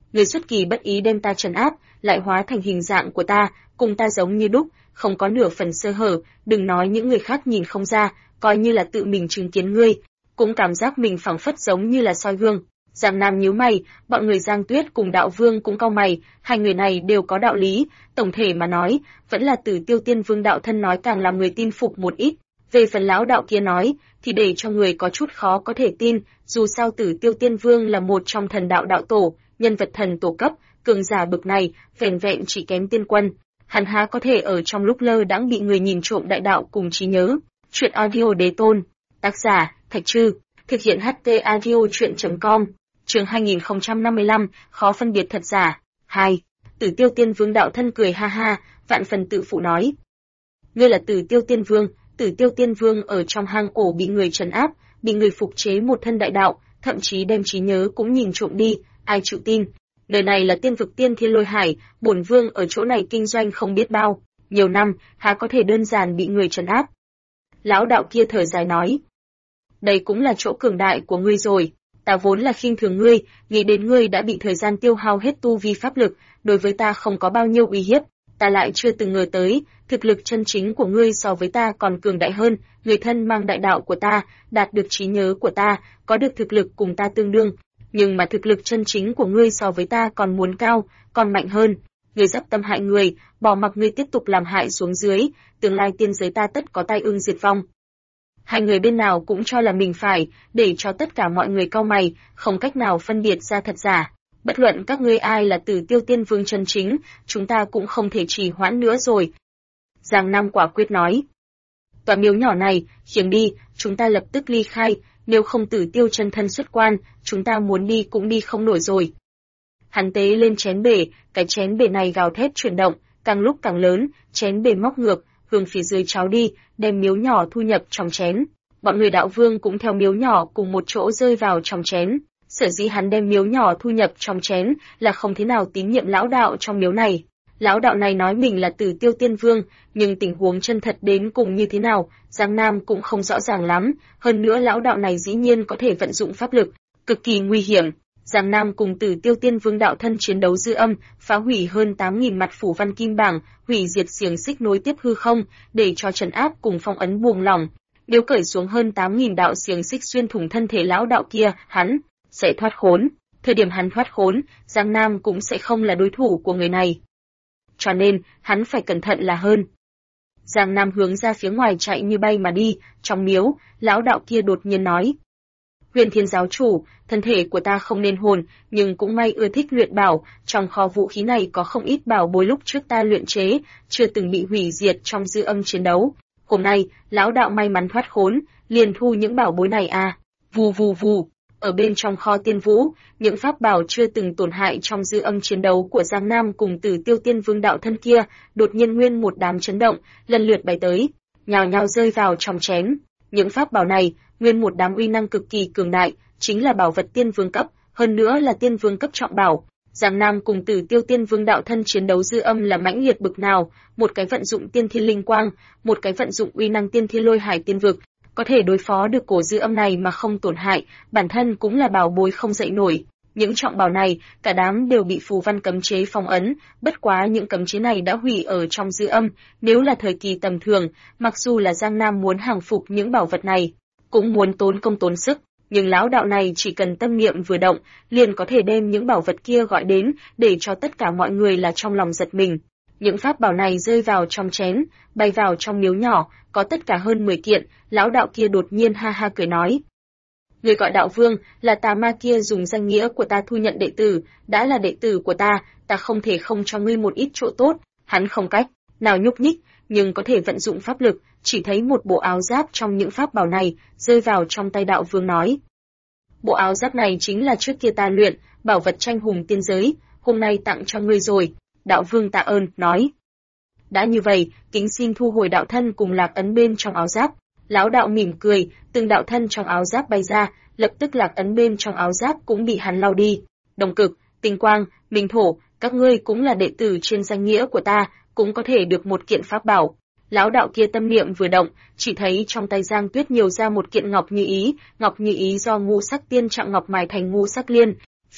Người xuất kỳ bất ý đem ta trấn áp, lại hóa thành hình dạng của ta, cùng ta giống như đúc, không có nửa phần sơ hở, đừng nói những người khác nhìn không ra, coi như là tự mình chứng kiến ngươi, cũng cảm giác mình phảng phất giống như là soi gương. Giang Nam nhíu mày, bọn người Giang Tuyết cùng Đạo Vương cũng cau mày, hai người này đều có đạo lý, tổng thể mà nói, vẫn là Tử Tiêu Tiên Vương đạo thân nói càng làm người tin phục một ít. Về phần lão đạo kia nói, thì để cho người có chút khó có thể tin, dù sao Tử Tiêu Tiên Vương là một trong thần đạo đạo tổ, nhân vật thần tổ cấp, cường giả bực này, vẻn vẹn chỉ kém tiên quân. Hắn há có thể ở trong lúc lơ đãng bị người nhìn trộm đại đạo cùng trí nhớ. Chuyện audio đế tôn. Tác giả, Thạch Trư. Thực hiện HT audio chuyện.com. Chương 2055, khó phân biệt thật giả. 2. Tử Tiêu Tiên Vương đạo thân cười ha ha, vạn phần tự phụ nói. Ngươi là Tử Tiêu Tiên Vương, Tử Tiêu Tiên Vương ở trong hang ổ bị người trấn áp, bị người phục chế một thân đại đạo, thậm chí đem trí nhớ cũng nhìn trộm đi, ai chịu tin. Đời này là tiên vực Tiên Thiên Lôi Hải, bổn vương ở chỗ này kinh doanh không biết bao, nhiều năm, há có thể đơn giản bị người trấn áp. Lão đạo kia thở dài nói. Đây cũng là chỗ cường đại của ngươi rồi, ta vốn là khinh thường ngươi, nghĩ đến ngươi đã bị thời gian tiêu hao hết tu vi pháp lực, đối với ta không có bao nhiêu uy hiếp, ta lại chưa từng ngờ tới, thực lực chân chính của ngươi so với ta còn cường đại hơn, người thân mang đại đạo của ta, đạt được trí nhớ của ta, có được thực lực cùng ta tương đương, nhưng mà thực lực chân chính của ngươi so với ta còn muốn cao, còn mạnh hơn. Ngươi dấp tâm hại người, bỏ mặc ngươi tiếp tục làm hại xuống dưới, tương lai tiên giới ta tất có tai ương diệt vong. Hai người bên nào cũng cho là mình phải, để cho tất cả mọi người cau mày, không cách nào phân biệt ra thật giả. Bất luận các ngươi ai là Tử Tiêu Tiên Vương chân chính, chúng ta cũng không thể trì hoãn nữa rồi. Giang Nam quả quyết nói. Tòa miếu nhỏ này, khiêng đi, chúng ta lập tức ly khai, nếu không Tử Tiêu chân thân xuất quan, chúng ta muốn đi cũng đi không nổi rồi. Hắn tế lên chén bể, cái chén bể này gào thét chuyển động, càng lúc càng lớn, chén bể móc ngược, hướng phía dưới cháo đi, đem miếu nhỏ thu nhập trong chén. Bọn người Đạo Vương cũng theo miếu nhỏ cùng một chỗ rơi vào trong chén. Sở dĩ hắn đem miếu nhỏ thu nhập trong chén là không thế nào tín nhiệm lão đạo trong miếu này. Lão đạo này nói mình là Tử Tiêu Tiên Vương, nhưng tình huống chân thật đến cùng như thế nào, Giang Nam cũng không rõ ràng lắm, hơn nữa lão đạo này dĩ nhiên có thể vận dụng pháp lực, cực kỳ nguy hiểm. Giang Nam cùng Tử Tiêu Tiên Vương đạo thân chiến đấu dư âm, phá hủy hơn 8.000 mặt phủ văn kim bảng, hủy diệt xiềng xích nối tiếp hư không, để cho trấn áp cùng phong ấn buông lỏng. Nếu cởi xuống hơn 8.000 đạo xiềng xích xuyên thủng thân thể lão đạo kia, hắn sẽ thoát khốn. Thời điểm hắn thoát khốn, Giang Nam cũng sẽ không là đối thủ của người này. Cho nên, hắn phải cẩn thận là hơn. Giang Nam hướng ra phía ngoài chạy như bay mà đi, trong miếu, lão đạo kia đột nhiên nói. Huyền Thiên giáo chủ, thân thể của ta không nên hồn, nhưng cũng may ưa thích luyện bảo, trong kho vũ khí này có không ít bảo bối lúc trước ta luyện chế, chưa từng bị hủy diệt trong dư âm chiến đấu. Hôm nay, lão đạo may mắn thoát khốn, liền thu những bảo bối này à. Vù vù vù, ở bên trong kho tiên vũ, những pháp bảo chưa từng tổn hại trong dư âm chiến đấu của Giang Nam cùng Tử Tiêu Tiên Vương đạo thân kia, đột nhiên nguyên một đám chấn động, lần lượt bay tới, nhào nhào rơi vào trong chén. Những pháp bảo này, nguyên một đám uy năng cực kỳ cường đại, chính là bảo vật tiên vương cấp, hơn nữa là tiên vương cấp trọng bảo. Giang Nam cùng Tử Tiêu Tiên Vương đạo thân chiến đấu dư âm là mãnh liệt bực nào, một cái vận dụng tiên thiên linh quang, một cái vận dụng uy năng tiên thiên lôi hải tiên vực, có thể đối phó được cổ dư âm này mà không tổn hại, bản thân cũng là bảo bối không dậy nổi. Những trọng bảo này, cả đám đều bị phù văn cấm chế phong ấn, bất quá những cấm chế này đã hủy ở trong dư âm, nếu là thời kỳ tầm thường, mặc dù là Giang Nam muốn hàng phục những bảo vật này, cũng muốn tốn công tốn sức, nhưng lão đạo này chỉ cần tâm niệm vừa động, liền có thể đem những bảo vật kia gọi đến, để cho tất cả mọi người là trong lòng giật mình. Những pháp bảo này rơi vào trong chén, bay vào trong miếu nhỏ, có tất cả hơn 10 kiện, lão đạo kia đột nhiên ha ha cười nói. Người gọi đạo vương, là tà ma kia dùng danh nghĩa của ta thu nhận đệ tử, đã là đệ tử của ta, ta không thể không cho ngươi một ít chỗ tốt, hắn không cách nào nhúc nhích, nhưng có thể vận dụng pháp lực, chỉ thấy một bộ áo giáp trong những pháp bảo này, rơi vào trong tay đạo vương nói. Bộ áo giáp này chính là trước kia ta luyện, bảo vật tranh hùng tiên giới, hôm nay tặng cho ngươi rồi. Đạo vương tạ ơn, nói. Đã như vậy, kính xin thu hồi đạo thân cùng lạc ấn bên trong áo giáp. Lão đạo mỉm cười, từng đạo thân trong áo giáp bay ra, lập tức lạc ấn bên trong áo giáp cũng bị hắn lau đi. Đồng cực, tinh quang, minh thổ, các ngươi cũng là đệ tử trên danh nghĩa của ta, cũng có thể được một kiện pháp bảo. Lão đạo kia tâm niệm vừa động, chỉ thấy trong tay Giang Tuyết nhiều ra một kiện ngọc như ý do ngũ sắc tiên trạng ngọc mài thành ngũ sắc liên.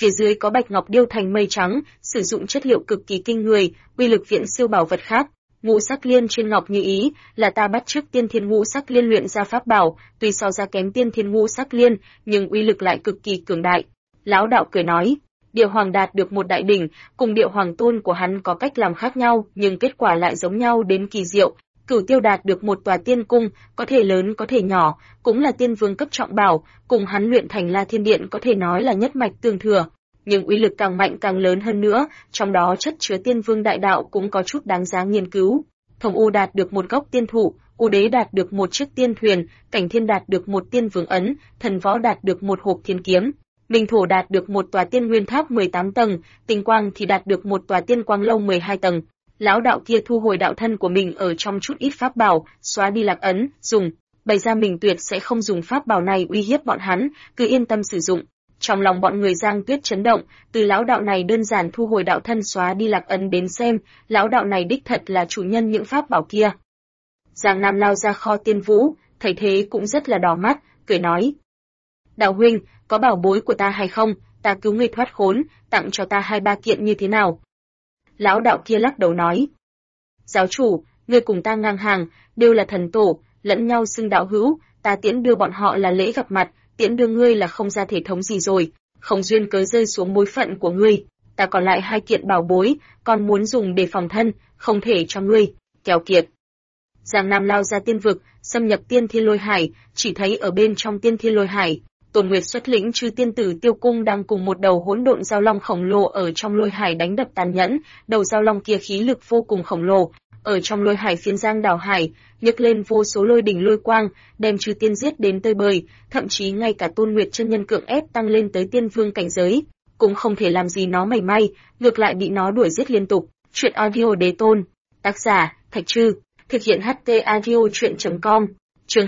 phía dưới có bạch ngọc điêu thành mây trắng, sử dụng chất liệu cực kỳ kinh người, uy lực viễn siêu bảo vật khác. Ngũ sắc liên trên ngọc như ý, là ta bắt chước tiên thiên ngũ sắc liên luyện ra pháp bảo, tuy so ra kém tiên thiên ngũ sắc liên, nhưng uy lực lại cực kỳ cường đại. Lão đạo cười nói, Điệu Hoàng đạt được một đại đỉnh, cùng Điệu Hoàng tôn của hắn có cách làm khác nhau, nhưng kết quả lại giống nhau đến kỳ diệu. Cửu Tiêu đạt được một tòa tiên cung, có thể lớn có thể nhỏ, cũng là tiên vương cấp trọng bảo, cùng hắn luyện thành La Thiên Điện có thể nói là nhất mạch tương thừa, nhưng uy lực càng mạnh càng lớn hơn nữa, trong đó chất chứa tiên vương đại đạo cũng có chút đáng giá nghiên cứu. Thông U đạt được một gốc tiên thụ, U Đế đạt được một chiếc tiên thuyền, Cảnh Thiên đạt được một tiên vương ấn, Thần Võ đạt được một hộp thiên kiếm, Minh Thổ đạt được một tòa tiên nguyên tháp 18 tầng, Tinh Quang thì đạt được một tòa tiên quang lâu 12 tầng. Lão đạo kia thu hồi đạo thân của mình ở trong chút ít pháp bảo, xóa đi lạc ấn, dùng, bày ra mình tuyệt sẽ không dùng pháp bảo này uy hiếp bọn hắn, cứ yên tâm sử dụng. Trong lòng bọn người Giang Tuyết chấn động, từ lão đạo này đơn giản thu hồi đạo thân xóa đi lạc ấn đến xem, lão đạo này đích thật là chủ nhân những pháp bảo kia. Giang Nam lao ra kho tiên vũ, thấy thế cũng rất là đỏ mắt, cười nói. Đạo huynh, có bảo bối của ta hay không, ta cứu ngươi thoát khốn, tặng cho ta 2-3 kiện như thế nào? Lão đạo kia lắc đầu nói. Giáo chủ, ngươi cùng ta ngang hàng, đều là thần tổ, lẫn nhau xưng đạo hữu, ta tiễn đưa bọn họ là lễ gặp mặt, tiễn đưa ngươi là không ra thể thống gì rồi, không duyên cớ rơi xuống bối phận của ngươi. Ta còn lại 2 kiện bảo bối, còn muốn dùng để phòng thân, không thể cho ngươi, keo kiệt. Giang Nam lao ra tiên vực, xâm nhập tiên thiên lôi hải, chỉ thấy ở bên trong tiên thiên lôi hải, Tôn Nguyệt xuất lĩnh chư tiên tử Tiêu Cung đang cùng một đầu hỗn độn giao long khổng lồ ở trong lôi hải đánh đập tàn nhẫn, đầu giao long kia khí lực vô cùng khổng lồ, ở trong lôi hải phiến giang đảo hải, nhấc lên vô số lôi đỉnh lôi quang, đem chư tiên giết đến tơi bời, thậm chí ngay cả Tôn Nguyệt chân nhân cưỡng ép tăng lên tới tiên vương cảnh giới, cũng không thể làm gì nó mảy may, ngược lại bị nó đuổi giết liên tục. Truyện audio đế tôn, tác giả Thạch Trư, thực hiện HT audio truyện.com, chương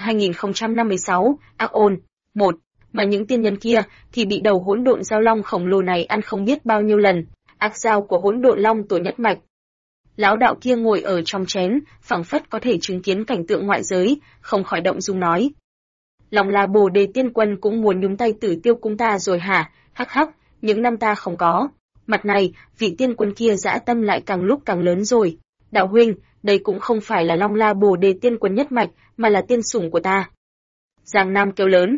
2056, Ác ôn 1. Mà những tiên nhân kia thì bị đầu hỗn độn giao long khổng lồ này ăn không biết bao nhiêu lần, ác giao của hỗn độn long tổ nhất mạch. Lão đạo kia ngồi ở trong chén, phảng phất có thể chứng kiến cảnh tượng ngoại giới, không khỏi động dung nói. Lòng là Bồ Đề tiên quân cũng muốn nhúng tay Tử Tiêu cung ta rồi hả? Hắc hắc, những năm ta không có. Mặt này, vị tiên quân kia dã tâm lại càng lúc càng lớn rồi. Đạo huynh, đây cũng không phải là Long La Bồ Đề tiên quân nhất mạch, mà là tiên sủng của ta. Giang Nam kêu lớn.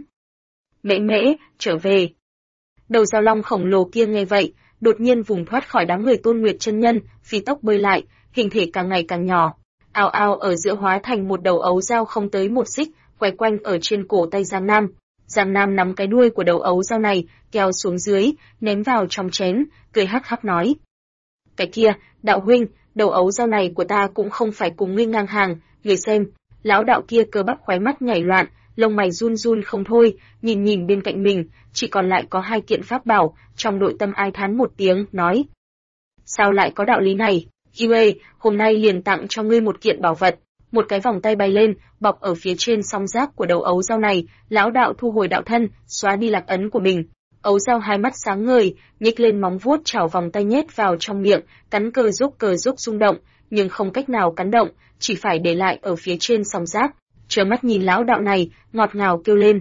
Mễ mễ, trở về. Đầu giao long khổng lồ kia nghe vậy, đột nhiên vùng thoát khỏi đám người Tôn Nguyệt chân nhân, phi tốc bơi lại, hình thể càng ngày càng nhỏ. Ao ao ở giữa hóa thành một đầu ấu dao không tới 1 xích, quay quanh ở trên cổ tay Giang Nam. Giang Nam nắm cái đuôi của đầu ấu dao này, kéo xuống dưới, ném vào trong chén, cười hắc hắc nói. Cái kia, đạo huynh, đầu ấu dao này của ta cũng không phải cùng ngươi ngang hàng, người xem. Lão đạo kia cơ bắp khóe mắt nhảy loạn, lông mày run run không thôi, nhìn nhìn bên cạnh mình, chỉ còn lại có 2 kiện pháp bảo, trong nội tâm ai thán một tiếng, nói. Sao lại có đạo lý này? Yue, hôm nay liền tặng cho ngươi một kiện bảo vật. Một cái vòng tay bay lên, bọc ở phía trên song giác của đầu ấu dao này, lão đạo thu hồi đạo thân, xóa đi lạc ấn của mình. Ấu dao hai mắt sáng ngời, nhích lên móng vuốt chảo vòng tay nhét vào trong miệng, cắn cờ rúc rung động, nhưng không cách nào cắn động, chỉ phải để lại ở phía trên song giác. Trơ mắt nhìn lão đạo này, ngọt ngào kêu lên.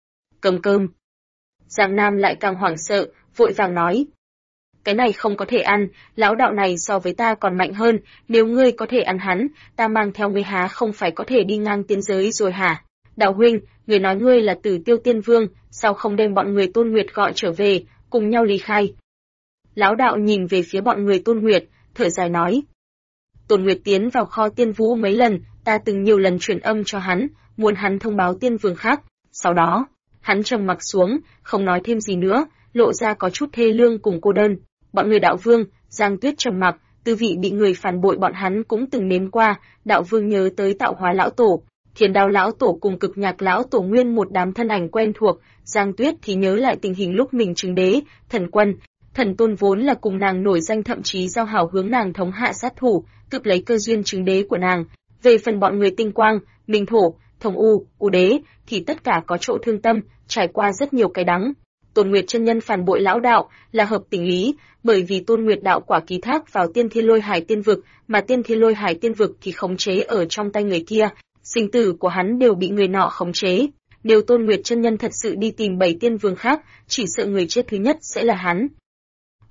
Cơm. Giang Nam lại càng hoảng sợ, vội vàng nói. Cái này không có thể ăn, lão đạo này so với ta còn mạnh hơn, nếu ngươi có thể ăn hắn, ta mang theo ngươi há không phải có thể đi ngang tiên giới rồi hả? Đạo huynh, người nói ngươi là Tử Tiêu Tiên Vương, sao không đem bọn người Tôn Nguyệt gọi trở về, cùng nhau ly khai? Lão đạo nhìn về phía bọn người Tôn Nguyệt, thở dài nói. Tôn Nguyệt tiến vào kho tiên vũ mấy lần, ta từng nhiều lần truyền âm cho hắn, muốn hắn thông báo tiên vương khác. Sau đó, hắn trầm mặc xuống, không nói thêm gì nữa, lộ ra có chút thê lương cùng cô đơn. Bọn người đạo vương, Giang Tuyết trầm mặc, tư vị bị người phản bội bọn hắn cũng từng nếm qua. Đạo vương nhớ tới Tạo Hóa lão tổ, Thiên Đao lão tổ cùng Cực Nhạc lão tổ nguyên một đám thân ảnh quen thuộc. Giang Tuyết thì nhớ lại tình hình lúc mình chứng đế, thần quân, thần tôn vốn là cùng nàng nổi danh, thậm chí giao hảo hướng nàng thống hạ sát thủ, cướp lấy cơ duyên chứng đế của nàng. Về phần bọn người Tinh Quang, Minh Thổ, Thông U Đế thì tất cả có chỗ thương tâm, trải qua rất nhiều cái đắng. Tôn Nguyệt chân nhân phản bội lão đạo là hợp tình lý, bởi vì Tôn Nguyệt đạo quả ký thác vào Tiên Thiên Lôi Hải tiên vực, mà Tiên Thiên Lôi Hải tiên vực thì khống chế ở trong tay người kia, sinh tử của hắn đều bị người nọ khống chế. Nếu Tôn Nguyệt chân nhân thật sự đi tìm 7 tiên vương khác, chỉ sợ người chết thứ nhất sẽ là hắn.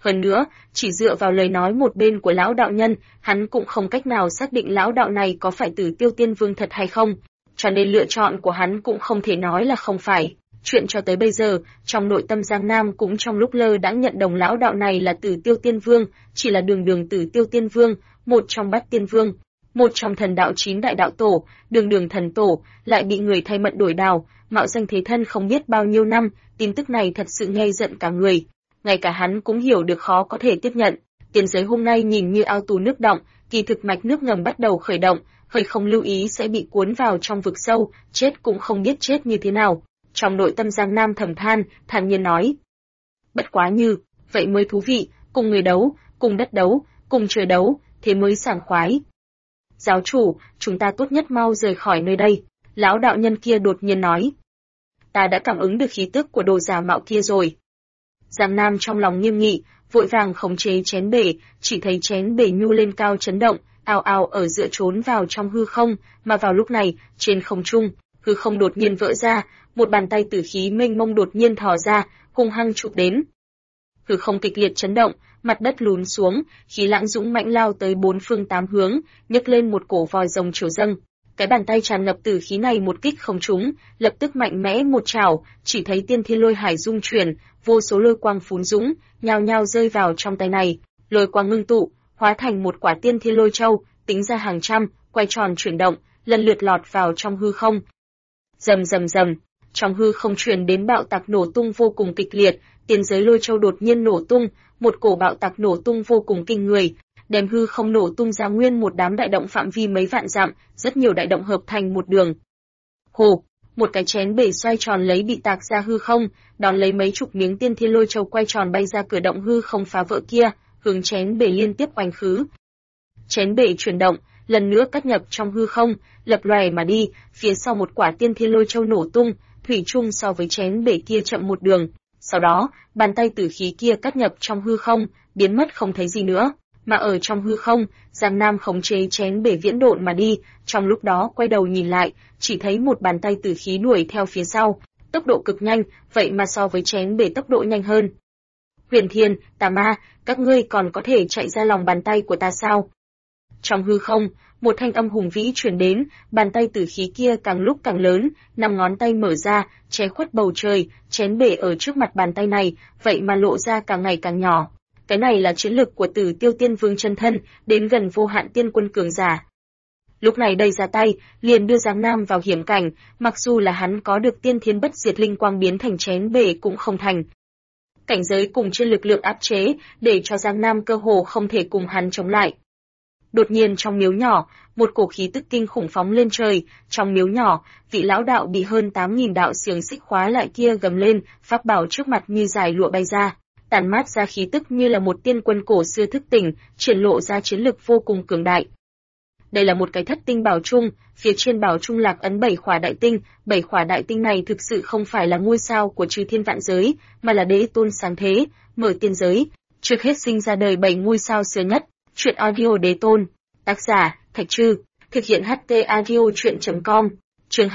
Hơn nữa, chỉ dựa vào lời nói một bên của lão đạo nhân, hắn cũng không cách nào xác định lão đạo này có phải Tử Tiêu Tiên Vương thật hay không, cho nên lựa chọn của hắn cũng không thể nói là không phải. Chuyện cho tới bây giờ, trong nội tâm Giang Nam cũng trong lúc lơ đãng nhận đồng lão đạo này là Tử Tiêu Tiên Vương, chỉ là đường Tử Tiêu Tiên Vương, một trong Bát Tiên Vương, một trong thần đạo 9 đại đạo tổ, đường thần tổ, lại bị người thay mận đổi đào, mạo danh thế thân không biết bao nhiêu năm, tin tức này thật sự nghe giận cả người. Ngay cả hắn cũng hiểu được khó có thể tiếp nhận. Tiên giới hôm nay nhìn như ao tù nước đọng, kỳ thực mạch nước ngầm bắt đầu khởi động, hơi không lưu ý sẽ bị cuốn vào trong vực sâu, chết cũng không biết chết như thế nào. Trong nội tâm Giang Nam thầm than, thản nhiên nói: bất quá như, vậy mới thú vị, cùng người đấu, cùng đất đấu, cùng trời đấu, thế mới sảng khoái. Giáo chủ, chúng ta tốt nhất mau rời khỏi nơi đây, lão đạo nhân kia đột nhiên nói. Ta đã cảm ứng được khí tức của đồ giả mạo kia rồi. Giang Nam trong lòng nghiêm nghị, vội vàng khống chế chén bể, chỉ thấy chén bể nhu lên cao chấn động, ào ào ở giữa trốn vào trong hư không, mà vào lúc này, trên không trung, hư không đột nhiên vỡ ra, một bàn tay tử khí mênh mông đột nhiên thò ra, hung hăng chụp đến. Hư không kịch liệt chấn động, mặt đất lún xuống, khí lãng dũng mãnh lao tới bốn phương tám hướng, nhấc lên một cổ vòi rồng triều dâng. Cái bàn tay tràn ngập tử khí này một kích không trúng, lập tức mạnh mẽ một chảo, chỉ thấy tiên thiên lôi hải dung chuyển, vô số lôi quang phún dũng, nhao nhao rơi vào trong tay này, lôi quang ngưng tụ, hóa thành một quả tiên thiên lôi châu, tính ra hàng trăm, quay tròn chuyển động, lần lượt lọt vào trong hư không. Rầm rầm rầm, trong hư không truyền đến bạo tạc nổ tung vô cùng kịch liệt, tiên giới lôi châu đột nhiên nổ tung, một cổ bạo tạc nổ tung vô cùng kinh người, đem hư không nổ tung ra nguyên một đám đại động phạm vi mấy vạn dặm, rất nhiều đại động hợp thành một đường. Hồ, một cái chén bể xoay tròn lấy bị tạc ra hư không, đón lấy mấy chục miếng tiên thiên lôi châu quay tròn bay ra cửa động hư không phá vỡ kia, hướng chén bể liên tiếp oanh khứ. Chén bể chuyển động, lần nữa cắt nhập trong hư không, lập lòe mà đi, phía sau một quả tiên thiên lôi châu nổ tung, thủy chung so với chén bể kia chậm một đường. Sau đó, bàn tay tử khí kia cắt nhập trong hư không, biến mất không thấy gì nữa. Mà ở trong hư không, Giang Nam khống chế chén bể viễn độn mà đi, trong lúc đó quay đầu nhìn lại, chỉ thấy một bàn tay tử khí đuổi theo phía sau, tốc độ cực nhanh, vậy mà so với chén bể tốc độ nhanh hơn. Huyền Thiên, Tà Ma, các ngươi còn có thể chạy ra lòng bàn tay của ta sao? Trong hư không, một thanh âm hùng vĩ truyền đến, bàn tay tử khí kia càng lúc càng lớn, 5 ngón tay mở ra, che khuất bầu trời, chén bể ở trước mặt bàn tay này, vậy mà lộ ra càng ngày càng nhỏ. Cái này là chiến lực của Tử Tiêu Tiên Vương chân thân, đến gần vô hạn tiên quân cường giả. Lúc này đây ra tay, liền đưa Giang Nam vào hiểm cảnh, mặc dù là hắn có được tiên thiên bất diệt linh quang biến thành chén bể cũng không thành. Cảnh giới cùng trên lực lượng áp chế, để cho Giang Nam cơ hồ không thể cùng hắn chống lại. Đột nhiên trong miếu nhỏ, một cổ khí tức kinh khủng phóng lên trời, trong miếu nhỏ, vị lão đạo bị hơn 8.000 đạo xiềng xích khóa lại kia gầm lên, pháp bảo trước mặt như dài lụa bay ra, tản mát ra khí tức như là một tiên quân cổ xưa thức tỉnh, triển lộ ra chiến lực vô cùng cường đại. Đây là một cái thất tinh bảo trung, phía trên bảo trung lạc ấn 7 khỏa đại tinh, 7 khỏa đại tinh này thực sự không phải là ngôi sao của Chư Thiên Vạn Giới, mà là Đế Tôn sáng thế, mở tiên giới, trước hết sinh ra đời 7 ngôi sao xưa nhất. Truyện audio Đế Tôn, tác giả Thạch Trư, thực hiện HT audio truyện.com, chương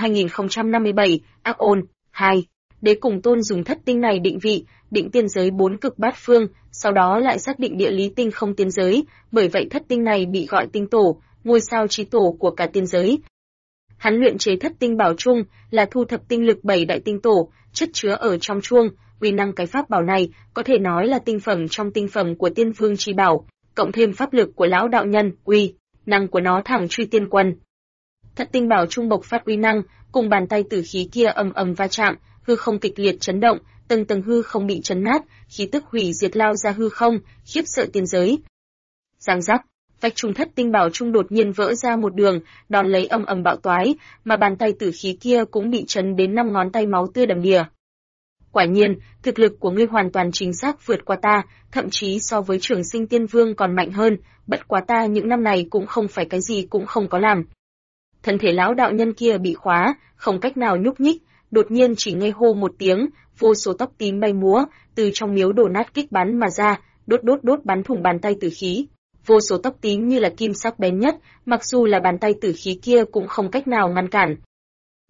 2057, Ác Ôn 2. Đế cùng Tôn dùng thất tinh này định vị, định tiên giới 4 cực bát phương, sau đó lại xác định địa lý tinh không tiên giới, bởi vậy thất tinh này bị gọi tinh tổ, ngôi sao chí tổ của cả tiên giới. Hắn luyện chế thất tinh bảo trung là thu thập tinh lực 7 đại tinh tổ, chất chứa ở trong chuông, uy năng cái pháp bảo này có thể nói là tinh phẩm trong tinh phẩm của Tiên Vương chi bảo, cộng thêm pháp lực của lão đạo nhân, uy năng của nó thẳng truy tiên quân. Thất tinh bảo trung bộc phát uy năng, cùng bàn tay tử khí kia ầm ầm va chạm, hư không kịch liệt chấn động, từng tầng hư không bị chấn nát, khí tức hủy diệt lao ra hư không, khiếp sợ tiên giới. Giang giác, vách trung thất tinh bảo trung đột nhiên vỡ ra một đường, đón lấy ầm ầm bạo toái, mà bàn tay tử khí kia cũng bị chấn đến 5 ngón tay máu tươi đầm đìa. Quả nhiên, thực lực của ngươi hoàn toàn chính xác vượt qua ta, thậm chí so với Trường Sinh Tiên Vương còn mạnh hơn, bất quá ta những năm này cũng không phải cái gì cũng không có làm. Thân thể lão đạo nhân kia bị khóa, không cách nào nhúc nhích, đột nhiên chỉ nghe hô một tiếng, vô số tóc tím bay múa, từ trong miếu đổ nát kích bắn mà ra, đốt bắn thủng bàn tay tử khí. Vô số tóc tím như là kim sắc bén nhất, mặc dù là bàn tay tử khí kia cũng không cách nào ngăn cản.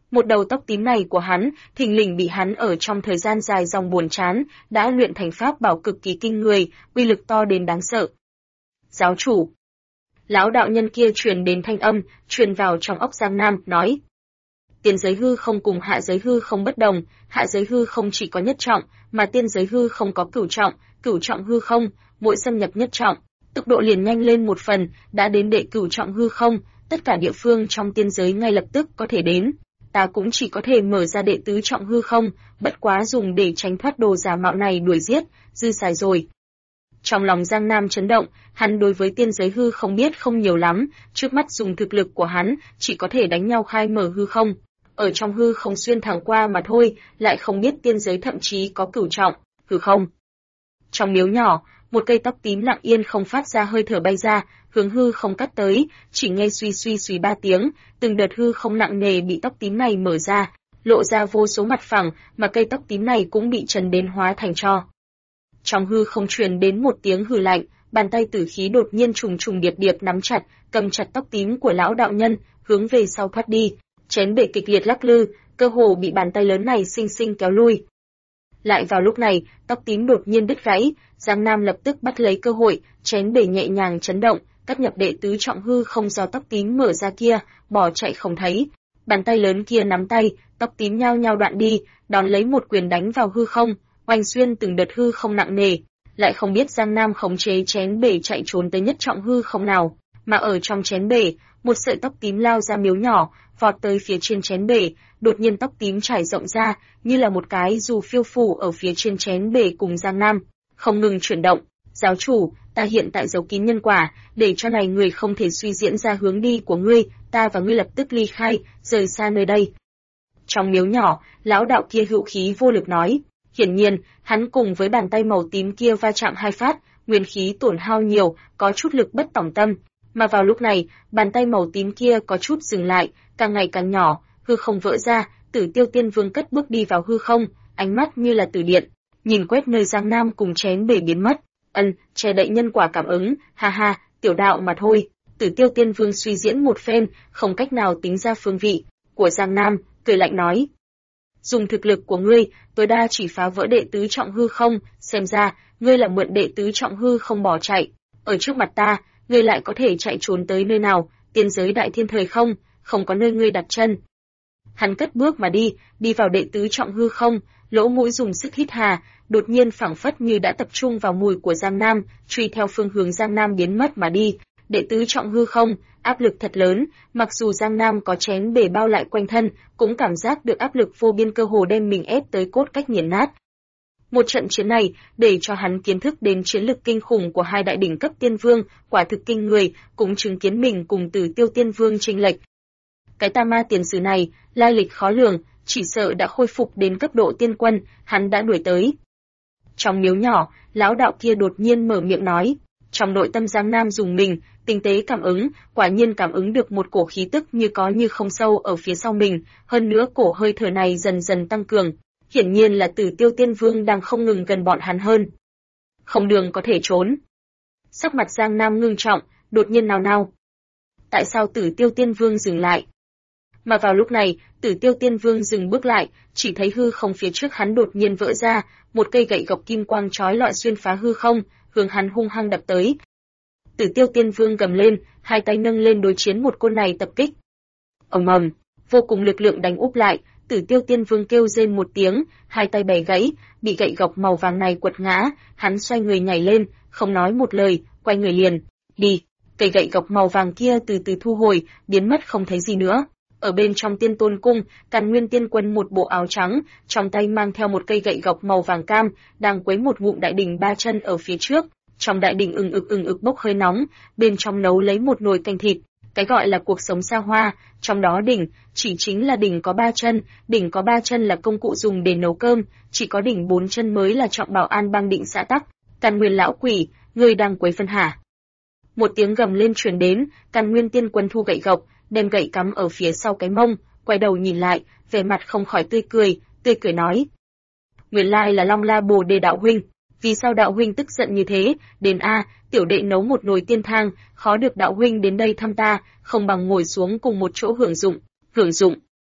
Một đầu tóc tím này của hắn, thình lình bị hắn ở trong thời gian dài dòng buồn chán, đã luyện thành pháp bảo cực kỳ kinh người, uy lực to đến đáng sợ. Giáo chủ. Lão đạo nhân kia truyền đến thanh âm, truyền vào trong óc Giang Nam, nói. Tiên giới hư không cùng hạ giới hư không bất đồng, hạ giới hư không chỉ có nhất trọng, mà tiên giới hư không có cửu trọng hư không, mỗi xâm nhập nhất trọng, tốc độ liền nhanh lên một phần, đã đến đệ cửu trọng hư không, tất cả địa phương trong tiên giới ngay lập tức có thể đến. Ta cũng chỉ có thể mở ra đệ tứ trọng hư không, bất quá dùng để tránh thoát đồ giả mạo này đuổi giết, dư xài rồi. Trong lòng Giang Nam chấn động, hắn đối với tiên giới hư không biết không nhiều lắm, trước mắt dùng thực lực của hắn, chỉ có thể đánh nhau khai mở hư không. Ở trong hư không xuyên thẳng qua mà thôi, lại không biết tiên giới thậm chí có cửu trọng, hư không. Trong miếu nhỏ, một cây tóc tím lặng yên không phát ra hơi thở bay ra, hướng hư không cắt tới, chỉ nghe suy suy 3 tiếng, từng đợt hư không nặng nề bị tóc tím này mở ra, lộ ra vô số mặt phẳng, mà cây tóc tím này cũng bị trần đến hóa thành tro. Trong hư không truyền đến một tiếng hừ lạnh, bàn tay tử khí đột nhiên trùng trùng điệp điệp nắm chặt, cầm chặt tóc tím của lão đạo nhân, hướng về sau thoát đi. Chén bể kịch liệt lắc lư, cơ hồ bị bàn tay lớn này xinh xinh kéo lui. Lại vào lúc này, tóc tím đột nhiên đứt gãy, Giang Nam lập tức bắt lấy cơ hội, chén bể nhẹ nhàng chấn động, cắt nhập đệ tứ trọng hư không do tóc tím mở ra kia, bỏ chạy không thấy. Bàn tay lớn kia nắm tay, tóc tím nhao nhao đoạn đi, đón lấy một quyền đánh vào hư không, oanh xuyên từng đợt hư không nặng nề. Lại không biết Giang Nam khống chế chén bể chạy trốn tới nhất trọng hư không nào, mà ở trong chén bể, một sợi tóc tím lao ra miếu nhỏ, vọt tới phía trên chén bể, đột nhiên tóc tím trải rộng ra, như là một cái dù phiêu phù ở phía trên chén bể cùng Giang Nam, không ngừng chuyển động. Giáo chủ, ta hiện tại giấu kín nhân quả, để cho này người không thể suy diễn ra hướng đi của ngươi, ta và ngươi lập tức ly khai, rời xa nơi đây. Trong miếu nhỏ, lão đạo kia hữu khí vô lực nói, hiển nhiên, hắn cùng với bàn tay màu tím kia va chạm 2 phát, nguyên khí tổn hao nhiều, có chút lực bất tòng tâm. Mà vào lúc này, bàn tay màu tím kia có chút dừng lại, càng ngày càng nhỏ, hư không vỡ ra, Tử Tiêu Tiên Vương cất bước đi vào hư không, ánh mắt như là tử điện, nhìn quét nơi Giang Nam cùng chén bể biến mất. Che đậy nhân quả cảm ứng, ha ha, tiểu đạo mà thôi. Tử Tiêu Tiên Vương suy diễn một phen, không cách nào tính ra phương vị của Giang Nam, cười lạnh nói: dùng thực lực của ngươi, tối đa chỉ phá vỡ đệ tứ trọng hư không, xem ra ngươi là mượn đệ tứ trọng hư không bỏ chạy. Ở trước mặt ta, ngươi lại có thể chạy trốn tới nơi nào? Tiên giới đại thiên thời không, không có nơi ngươi đặt chân. Hắn cất bước mà đi vào đệ tứ trọng hư không, lỗ mũi dùng sức hít hà, đột nhiên phảng phất như đã tập trung vào mùi của Giang Nam, truy theo phương hướng Giang Nam biến mất mà đi. Đệ tứ trọng hư không, áp lực thật lớn, mặc dù Giang Nam có chén bể bao lại quanh thân, cũng cảm giác được áp lực vô biên, cơ hồ đem mình ép tới cốt cách nghiền nát. Một trận chiến này, để cho hắn kiến thức đến chiến lực kinh khủng của hai đại đỉnh cấp tiên vương, quả thực kinh người, cũng chứng kiến mình cùng Tử Tiêu Tiên Vương chênh lệch. Cái tà ma tiền sử này, lai lịch khó lường, chỉ sợ đã khôi phục đến cấp độ tiên quân, hắn đã đuổi tới. Trong miếu nhỏ, lão đạo kia đột nhiên mở miệng nói, trong nội tâm Giang Nam dùng mình, tinh tế cảm ứng, quả nhiên cảm ứng được một cổ khí tức như có như không sâu ở phía sau mình, hơn nữa cổ hơi thở này dần dần tăng cường. Hiển nhiên là Tử Tiêu Tiên Vương đang không ngừng gần bọn hắn hơn. Không đường có thể trốn. Sắc mặt Giang Nam ngưng trọng, đột nhiên nào. Tại sao Tử Tiêu Tiên Vương dừng lại? Mà vào lúc này, Tử Tiêu Tiên Vương dừng bước lại, chỉ thấy hư không phía trước hắn đột nhiên vỡ ra, một cây gậy gộc kim quang chói lọi xuyên phá hư không, hướng hắn hung hăng đập tới. Tử Tiêu Tiên Vương gầm lên, hai tay nâng lên đối chiến một côn này tập kích. Ầm ầm, vô cùng lực lượng đánh úp lại. Tử Tiêu Tiên Vương kêu rên một tiếng, hai tay bẻ gãy, bị gậy gộc màu vàng này quật ngã, hắn xoay người nhảy lên, không nói một lời, quay người liền đi. Cây gậy gộc màu vàng kia từ từ thu hồi, biến mất không thấy gì nữa. Ở bên trong Tiên Tôn cung, Càn Nguyên Tiên Quân một bộ áo trắng, trong tay mang theo một cây gậy gộc màu vàng cam, đang quấy một ngụm đại đỉnh 3 chân ở phía trước. Trong đại đỉnh ừng ực bốc hơi nóng, bên trong nấu lấy một nồi canh thịt. Cái gọi là cuộc sống xa hoa, trong đó đỉnh chỉ chính là đỉnh có 3 chân, đỉnh có 3 chân là công cụ dùng để nấu cơm, chỉ có đỉnh 4 chân mới là trọng bảo an bang định xã tắc. Càn Nguyên lão quỷ, ngươi đang quấy phân hả? Một tiếng gầm lên truyền đến, Càn Nguyên Tiên Quân thu gậy gộc, đem gậy cắm ở phía sau cái mông, quay đầu nhìn lại, vẻ mặt không khỏi tươi cười nói: nguyên lai là Long La Bồ Đề đạo huynh. Vì sao đạo huynh tức giận như thế? Đến tiểu đệ nấu một nồi tiên thang, khó được đạo huynh đến đây thăm ta, không bằng ngồi xuống cùng một chỗ hưởng dụng.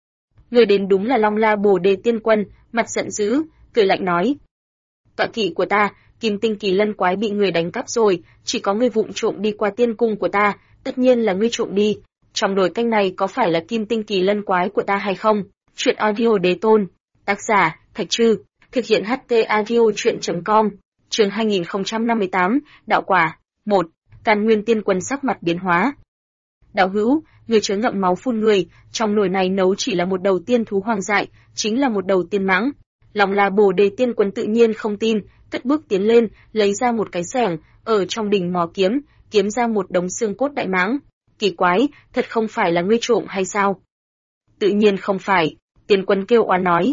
Người đến đúng là Long La Bồ Đề Tiên Quân, mặt giận dữ, cười lạnh nói: "Tọa kỵ của ta, Kim Tinh Kỳ Lân quái bị người đánh cắp rồi, chỉ có ngươi vụng trộm đi qua tiên cung của ta, tất nhiên là ngươi trộm đi. Trong nồi canh này có phải là Kim Tinh Kỳ Lân quái của ta hay không?" Truyện audio Đế Tôn, tác giả Thạch Trư, thực hiện HT audio truyện.com. Chương 2058, đạo quả. 1. Càn Nguyên Tiên Quân sắc mặt biến hóa. Đạo hữu, người chớ ngậm máu phun người, trong nồi này nấu chỉ là một đầu tiên thú hoang dại, chính là một đầu tiên mãng. Long La Bồ Đề Tiên Quân tự nhiên không tin, cất bước tiến lên, lấy ra một cái xẻng, ở trong đỉnh mò kiếm, kiếm ra một đống xương cốt đại mãng. Kỳ quái, thật không phải là ngươi trộm hay sao? Tự nhiên không phải, Tiên Quân kêu oán nói.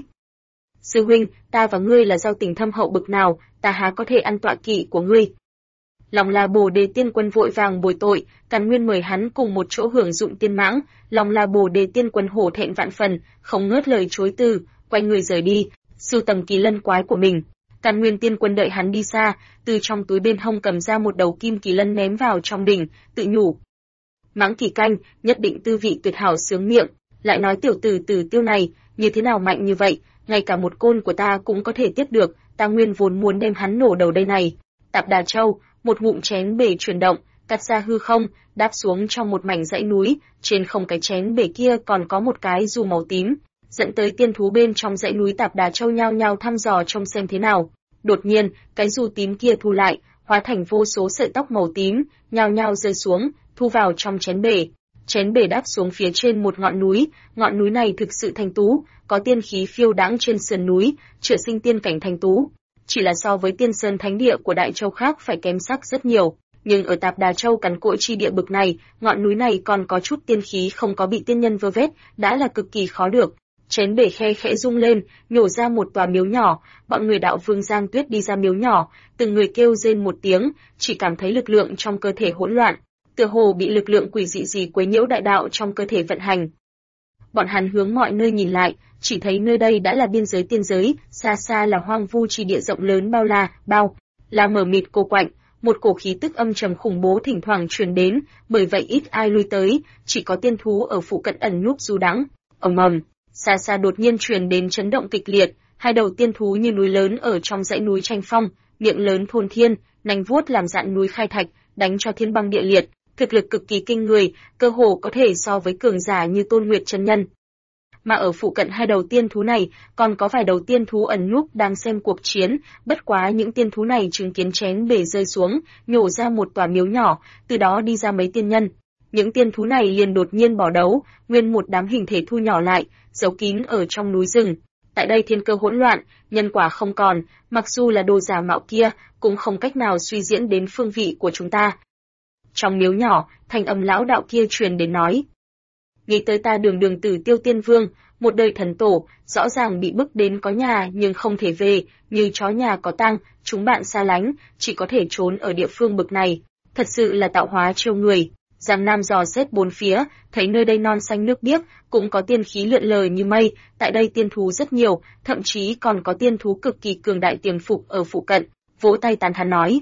Sư huynh, ta và ngươi là giao tình thâm hậu bực nào, ta há có thể ăn tọa kỵ của ngươi? Long La Bồ Đề Tiên Quân vội vàng bồi tội, Càn Nguyên mời hắn cùng một chỗ hưởng dụng tiên mãng. Long La Bồ Đề Tiên Quân hổ thẹn vạn phần, không ngớt lời chối từ, quay người rời đi, sưu tầm kỳ lân quái của mình. Càn Nguyên Tiên Quân đợi hắn đi xa, từ trong túi bên hông cầm ra một đầu kim kỳ lân ném vào trong đỉnh, tự nhủ: mãng kỳ canh, nhất định tư vị tuyệt hảo sướng miệng. Lại nói tiểu tử Tử Tiêu này, như thế nào mạnh như vậy, ngay cả một côn của ta cũng có thể tiếp được, ta nguyên vốn muốn đem hắn nổ đầu đây này. Tạp Đà Châu, một ngụm chén bể chuyển động, cắt ra hư không, đáp xuống trong một mảnh dãy núi, trên không cái chén bể kia còn có một cái dù màu tím, dẫn tới tiên thú bên trong dãy núi Tạp Đà Châu nhao nhao thăm dò trông xem thế nào. Đột nhiên, cái dù tím kia thu lại, hóa thành vô số sợi tóc màu tím, nhao nhao rơi xuống, thu vào trong chén bể. Chén bể đáp xuống phía trên một ngọn núi này thực sự thanh tú, có tiên khí phiêu đãng trên sườn núi, chữa sinh tiên cảnh thanh tú. Chỉ là so với tiên sơn thánh địa của Đại Châu khác phải kém sắc rất nhiều, nhưng ở Tạp Đà Châu cằn cỗi chi địa bực này, ngọn núi này còn có chút tiên khí không có bị tiên nhân vơ vét, đã là cực kỳ khó được. Chén bể khe khẽ rung lên, nhổ ra một tòa miếu nhỏ, bọn người đạo vương Giang Tuyết đi ra miếu nhỏ, từng người kêu rên một tiếng, chỉ cảm thấy lực lượng trong cơ thể hỗn loạn, tựa hồ bị lực lượng quỷ dị gì quấy nhiễu đại đạo trong cơ thể vận hành. Bọn hắn hướng mọi nơi nhìn lại, chỉ thấy nơi đây đã là biên giới tiên giới, xa xa là hoang vu chi địa rộng lớn bao la mờ mịt cô quạnh, một cổ khí tức âm trầm khủng bố thỉnh thoảng truyền đến, bởi vậy ít ai lui tới, chỉ có tiên thú ở phụ cận ẩn núp du đãng. Ầm ầm, xa xa đột nhiên truyền đến chấn động kịch liệt, hai đầu tiên thú như núi lớn ở trong dãy núi tranh phong, miệng lớn thôn thiên, nanh vuốt làm dạn núi khai thạch, đánh cho thiên băng địa liệt, thực lực cực kỳ kinh người, cơ hồ có thể so với cường giả như Tôn Nguyệt chân nhân. Mà ở phụ cận hai đầu tiên thú này, còn có vài đầu tiên thú ẩn núp đang xem cuộc chiến, bất quá những tiên thú này chứng kiến chén bể rơi xuống, nhổ ra một tòa miếu nhỏ, từ đó đi ra mấy tiên nhân. Những tiên thú này liền đột nhiên bỏ đấu, nguyên một đám hình thể thu nhỏ lại, giấu kín ở trong núi rừng. Tại đây thiên cơ hỗn loạn, nhân quả không còn, mặc dù là đồ giả mạo kia, cũng không cách nào suy diễn đến phương vị của chúng ta. Trong miếu nhỏ, thanh âm lão đạo kia truyền đến nói: nghĩ tới ta đường Tử Tiêu Tiên Vương, một đời thần tổ, rõ ràng bị bức đến có nhà nhưng không thể về, như chó nhà có tang, chúng bạn xa lánh, chỉ có thể trốn ở địa phương bực này, thật sự là tạo hóa trêu người. Giang Nam dò xét bốn phía, thấy nơi đây non xanh nước biếc, cũng có tiên khí lượn lờ như mây, tại đây tiên thú rất nhiều, thậm chí còn có tiên thú cực kỳ cường đại tiềm phục ở phụ cận, vỗ tay tán thán nói: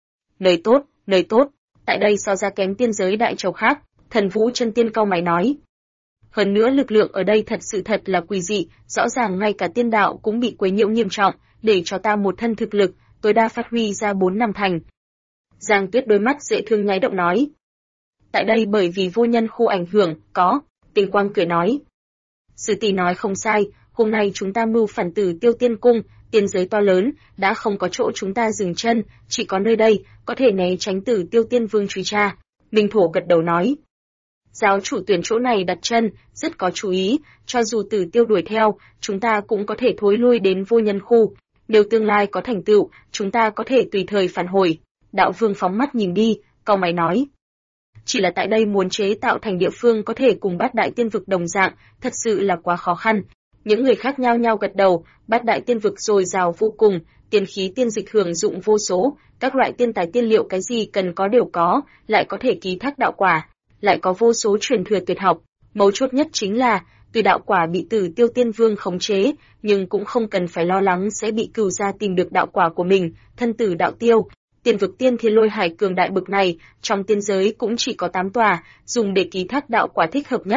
nơi tốt, tại đây so ra kém tiên giới Đại Châu khác. Thần Vũ Chân Tiên cau mày nói: hơn nữa lực lượng ở đây thật là quỷ dị, rõ ràng ngay cả tiên đạo cũng bị quấy nhiễu nghiêm trọng, để cho ta một thân thực lực, tối đa phát huy ra 4 năm thành. Giang Tuyết đôi mắt dễ thương nháy động nói: tại đây bởi vì vô nhân khu ảnh hưởng, có. Tinh Quang cười nói: sư tỷ nói không sai, hôm nay chúng ta mưu phản Tử Tiêu Tiên Cung, tiên giới to lớn, đã không có chỗ chúng ta dừng chân, chỉ có nơi đây, có thể né tránh Tử Tiêu Tiên Vương truy tra. Minh Thổ gật đầu nói: giáo chủ tuyển chỗ này đặt chân, rất có chú ý, cho dù Tử Tiêu đuổi theo, chúng ta cũng có thể thối lui đến vô nhân khu. Nếu tương lai có thành tựu, chúng ta có thể tùy thời phản hồi. Đạo Vương phóng mắt nhìn đi, cau mày nói: chỉ là tại đây muốn chế tạo thành địa phương có thể cùng Bát Đại Tiên Vực đồng dạng, thật sự là quá khó khăn. Những người khác nhao nhao gật đầu, Bát Đại Tiên Vực dồi dào vô cùng, tiên khí tiên dịch hưởng dụng vô số, các loại tiên tài tiên liệu cái gì cần có đều có, lại có thể ký thác đạo quả, lại có vô số truyền thừa tuyệt học. Mấu chốt nhất chính là, tuy đạo quả bị Tử Tiêu Tiên Vương khống chế, nhưng cũng không cần phải lo lắng sẽ bị cừu gia tìm được đạo quả của mình, thân tử đạo tiêu. Tiên vực tiên thiên lôi hải cường đại bực này, trong tiên giới cũng chỉ có 8 tòa, dùng để ký thác đạo quả thích hợp nhất.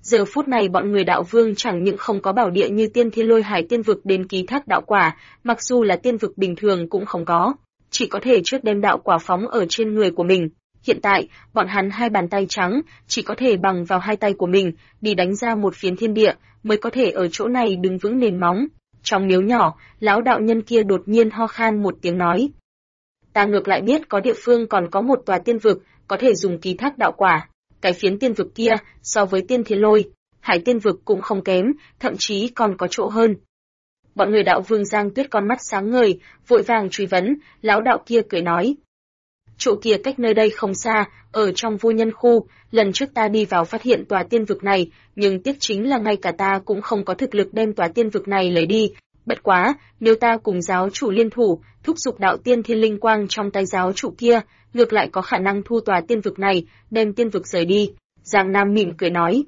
Giờ phút này bọn người đạo vương chẳng những không có bảo địa như tiên thiên lôi hải tiên vực đến ký thác đạo quả, mặc dù là tiên vực bình thường cũng không có, chỉ có thể trước đem đạo quả phóng ở trên người của mình. Hiện tại, bọn hắn hai bàn tay trắng, chỉ có thể bằng vào hai tay của mình, đi đánh ra một phiến thiên địa, mới có thể ở chỗ này đứng vững nền móng. Trong miếu nhỏ, lão đạo nhân kia đột nhiên ho khan một tiếng nói. Ta ngược lại biết có địa phương còn có một tòa tiên vực, có thể dùng ký thác đạo quả. Cái phiến tiên vực kia, so với tiên thiên lôi, hải tiên vực cũng không kém, thậm chí còn có chỗ hơn. Bọn người đạo vương Giang Tuyết con mắt sáng ngời, vội vàng truy vấn, lão đạo kia cười nói. Chỗ kia cách nơi đây không xa, ở trong vô nhân khu, lần trước ta đi vào phát hiện tòa tiên vực này, nhưng tiếc chính là ngay cả ta cũng không có thực lực đem tòa tiên vực này lấy đi. Bất quá, nếu ta cùng giáo chủ liên thủ, thúc giục đạo tiên thiên linh quang trong tay giáo chủ kia, ngược lại có khả năng thu tòa tiên vực này, đem tiên vực rời đi. Giang Nam mỉm cười nói.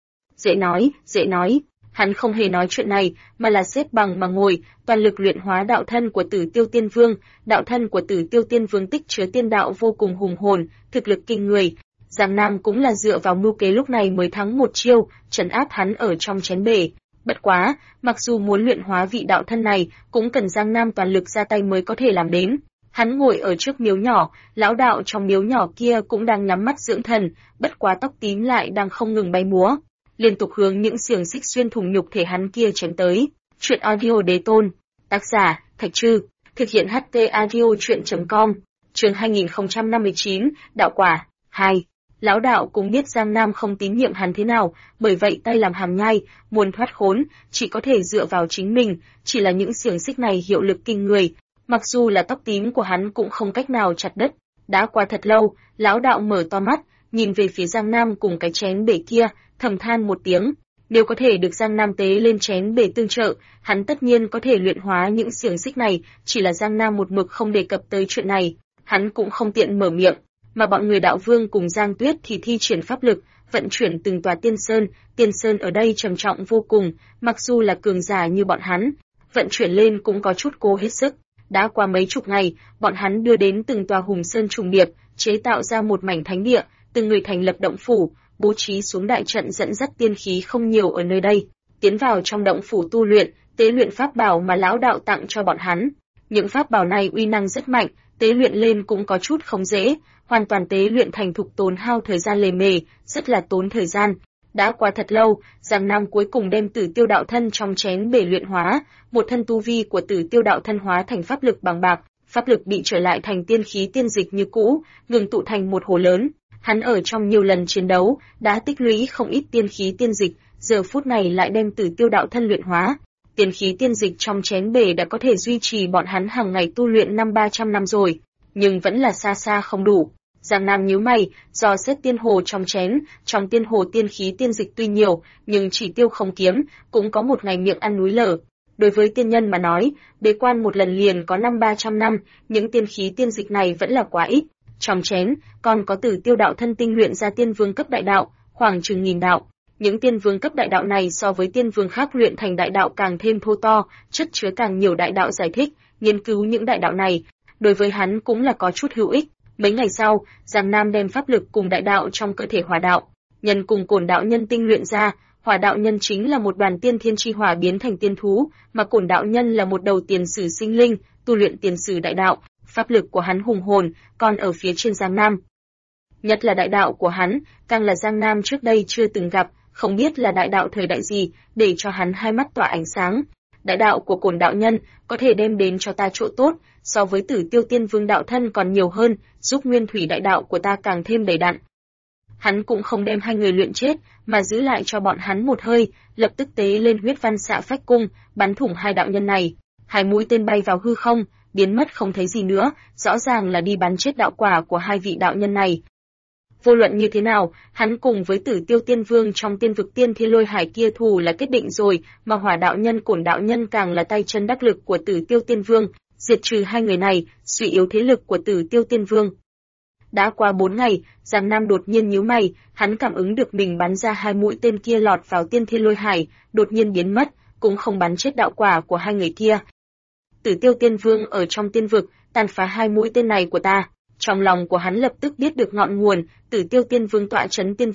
Dễ nói. Hắn không hề nói chuyện này, mà là xếp bằng mà ngồi, toàn lực luyện hóa đạo thân của Tử Tiêu Tiên Vương. Đạo thân của Tử Tiêu Tiên Vương tích chứa tiên đạo vô cùng hùng hồn, thực lực kinh người. Giang Nam cũng là dựa vào mưu kế lúc này mới thắng một chiêu, trấn áp hắn ở trong chén bể. Bất quá, mặc dù muốn luyện hóa vị đạo thân này, cũng cần Giang Nam toàn lực ra tay mới có thể làm đến. Hắn ngồi ở trước miếu nhỏ, lão đạo trong miếu nhỏ kia cũng đang nhắm mắt dưỡng thần, bất quá tóc tím lại đang không ngừng bay múa, liên tục hướng những xiềng xích xuyên thủng nhục thể hắn kia chém tới. Truyện audio đế tôn, tác giả Thạch Trư, thực hiện HT audio truyện.com, chương 2059, đạo quả 2. Lão đạo cũng biết Giang Nam không tín nhiệm hắn thế nào, bởi vậy tay làm hàm nhai, muốn thoát khốn, chỉ có thể dựa vào chính mình, chỉ là những xiềng xích này hiệu lực kinh người, mặc dù là tóc tím của hắn cũng không cách nào chặt đứt. Đã qua thật lâu, lão đạo mở to mắt, nhìn về phía Giang Nam cùng cái chén bể kia, thầm than một tiếng. Nếu có thể được Giang Nam tế lên chén bể tương trợ, hắn tất nhiên có thể luyện hóa những xiềng xích này, chỉ là Giang Nam một mực không đề cập tới chuyện này, hắn cũng không tiện mở miệng, mà bọn người đạo vương cùng Giang Tuyết thì thi triển pháp lực, vận chuyển từng tòa tiên sơn ở đây trầm trọng vô cùng, mặc dù là cường giả như bọn hắn, vận chuyển lên cũng có chút cố hết sức. Đã qua mấy chục ngày, bọn hắn đưa đến từng tòa hùng sơn trùng điệp, chế tạo ra một mảnh thánh địa, từng người thành lập động phủ, bố trí xuống đại trận dẫn dắt tiên khí không nhiều ở nơi đây, tiến vào trong động phủ tu luyện, tế luyện pháp bảo mà lão đạo tặng cho bọn hắn. Những pháp bảo này uy năng rất mạnh, tế luyện lên cũng có chút không dễ, hoàn toàn tế luyện thành thục tốn hao thời gian lề mề, rất là tốn thời gian. Đã qua thật lâu, Giang Nam cuối cùng đem Tử Tiêu đạo thân trong chén bể luyện hóa, một thân tu vi của Tử Tiêu đạo thân hóa thành pháp lực bằng bạc, pháp lực bị trở lại thành tiên khí tiên dịch như cũ, ngừng tụ thành một hồ lớn. Hắn ở trong nhiều lần chiến đấu, đã tích lũy không ít tiên khí tiên dịch, giờ phút này lại đem Tử Tiêu đạo thân luyện hóa. Tiên khí tiên dịch trong chén bể đã có thể duy trì bọn hắn hàng ngày tu luyện 300 năm rồi, nhưng vẫn là xa xa không đủ. Giang Nam nhíu mày, dò xét tiên hồ trong chén, trong tiên hồ tiên khí tiên dịch tuy nhiều, nhưng chỉ tiêu không kiếm, cũng có một ngày miệng ăn núi lở. Đối với tiên nhân mà nói, bế quan một lần liền có 300 năm, những tiên khí tiên dịch này vẫn là quá ít. Trong chén, còn có Tử Tiêu đạo thân tinh luyện ra tiên vương cấp đại đạo, khoảng chừng 1000 đạo. Những tiên vương cấp đại đạo này so với tiên vương khác luyện thành đại đạo càng thêm thô to, chất chứa càng nhiều đại đạo giải thích, nghiên cứu những đại đạo này, đối với hắn cũng là có chút hữu ích. Mấy ngày sau, Giang Nam đem pháp lực cùng đại đạo trong cơ thể hỏa đạo, nhân cùng cổn đạo nhân tinh luyện ra. Hỏa đạo nhân chính là một đoàn tiên thiên chi hỏa biến thành tiên thú, mà cổn đạo nhân là một đầu tiền sử sinh linh, tu luyện tiền sử đại đạo. Pháp lực của hắn hùng hồn, còn ở phía trên Giang Nam. Nhất là đại đạo của hắn, càng là Giang Nam trước đây chưa từng gặp, không biết là đại đạo thời đại gì, để cho hắn hai mắt tỏa ánh sáng. Đại đạo của cổn đạo nhân có thể đem đến cho ta chỗ tốt, so với Tử Tiêu Tiên Vương đạo thân còn nhiều hơn, giúp nguyên thủy đại đạo của ta càng thêm đầy đặn. Hắn cũng không đem hai người luyện chết, mà giữ lại cho bọn hắn một hơi, lập tức tế lên huyết văn xạ phách cung, bắn thủng hai đạo nhân này. Hai mũi tên bay vào hư không, biến mất không thấy gì nữa, rõ ràng là đi bắn chết đạo quả của hai vị đạo nhân này. Vô luận như thế nào, hắn cùng với Tử Tiêu Tiên Vương trong tiên vực tiên thiên lôi hải kia thù là kết định rồi, mà hỏa đạo nhân cổn đạo nhân càng là tay chân đắc lực của Tử Tiêu Tiên Vương, diệt trừ hai người này, suy yếu thế lực của Tử Tiêu Tiên Vương. Đã qua 4 ngày, Giang Nam đột nhiên nhíu mày, hắn cảm ứng được mình bắn ra hai mũi tên kia lọt vào tiên thiên lôi hải, đột nhiên biến mất, cũng không bắn chết đạo quả của hai người kia. Tử Tiêu Tiên Vương ở trong tiên vực, tàn phá hai mũi tên này của ta. Trong lòng của hắn lập tức biết được ngọn nguồn, Tử Tiêu Tiên Vương tọa trấn tiên vực,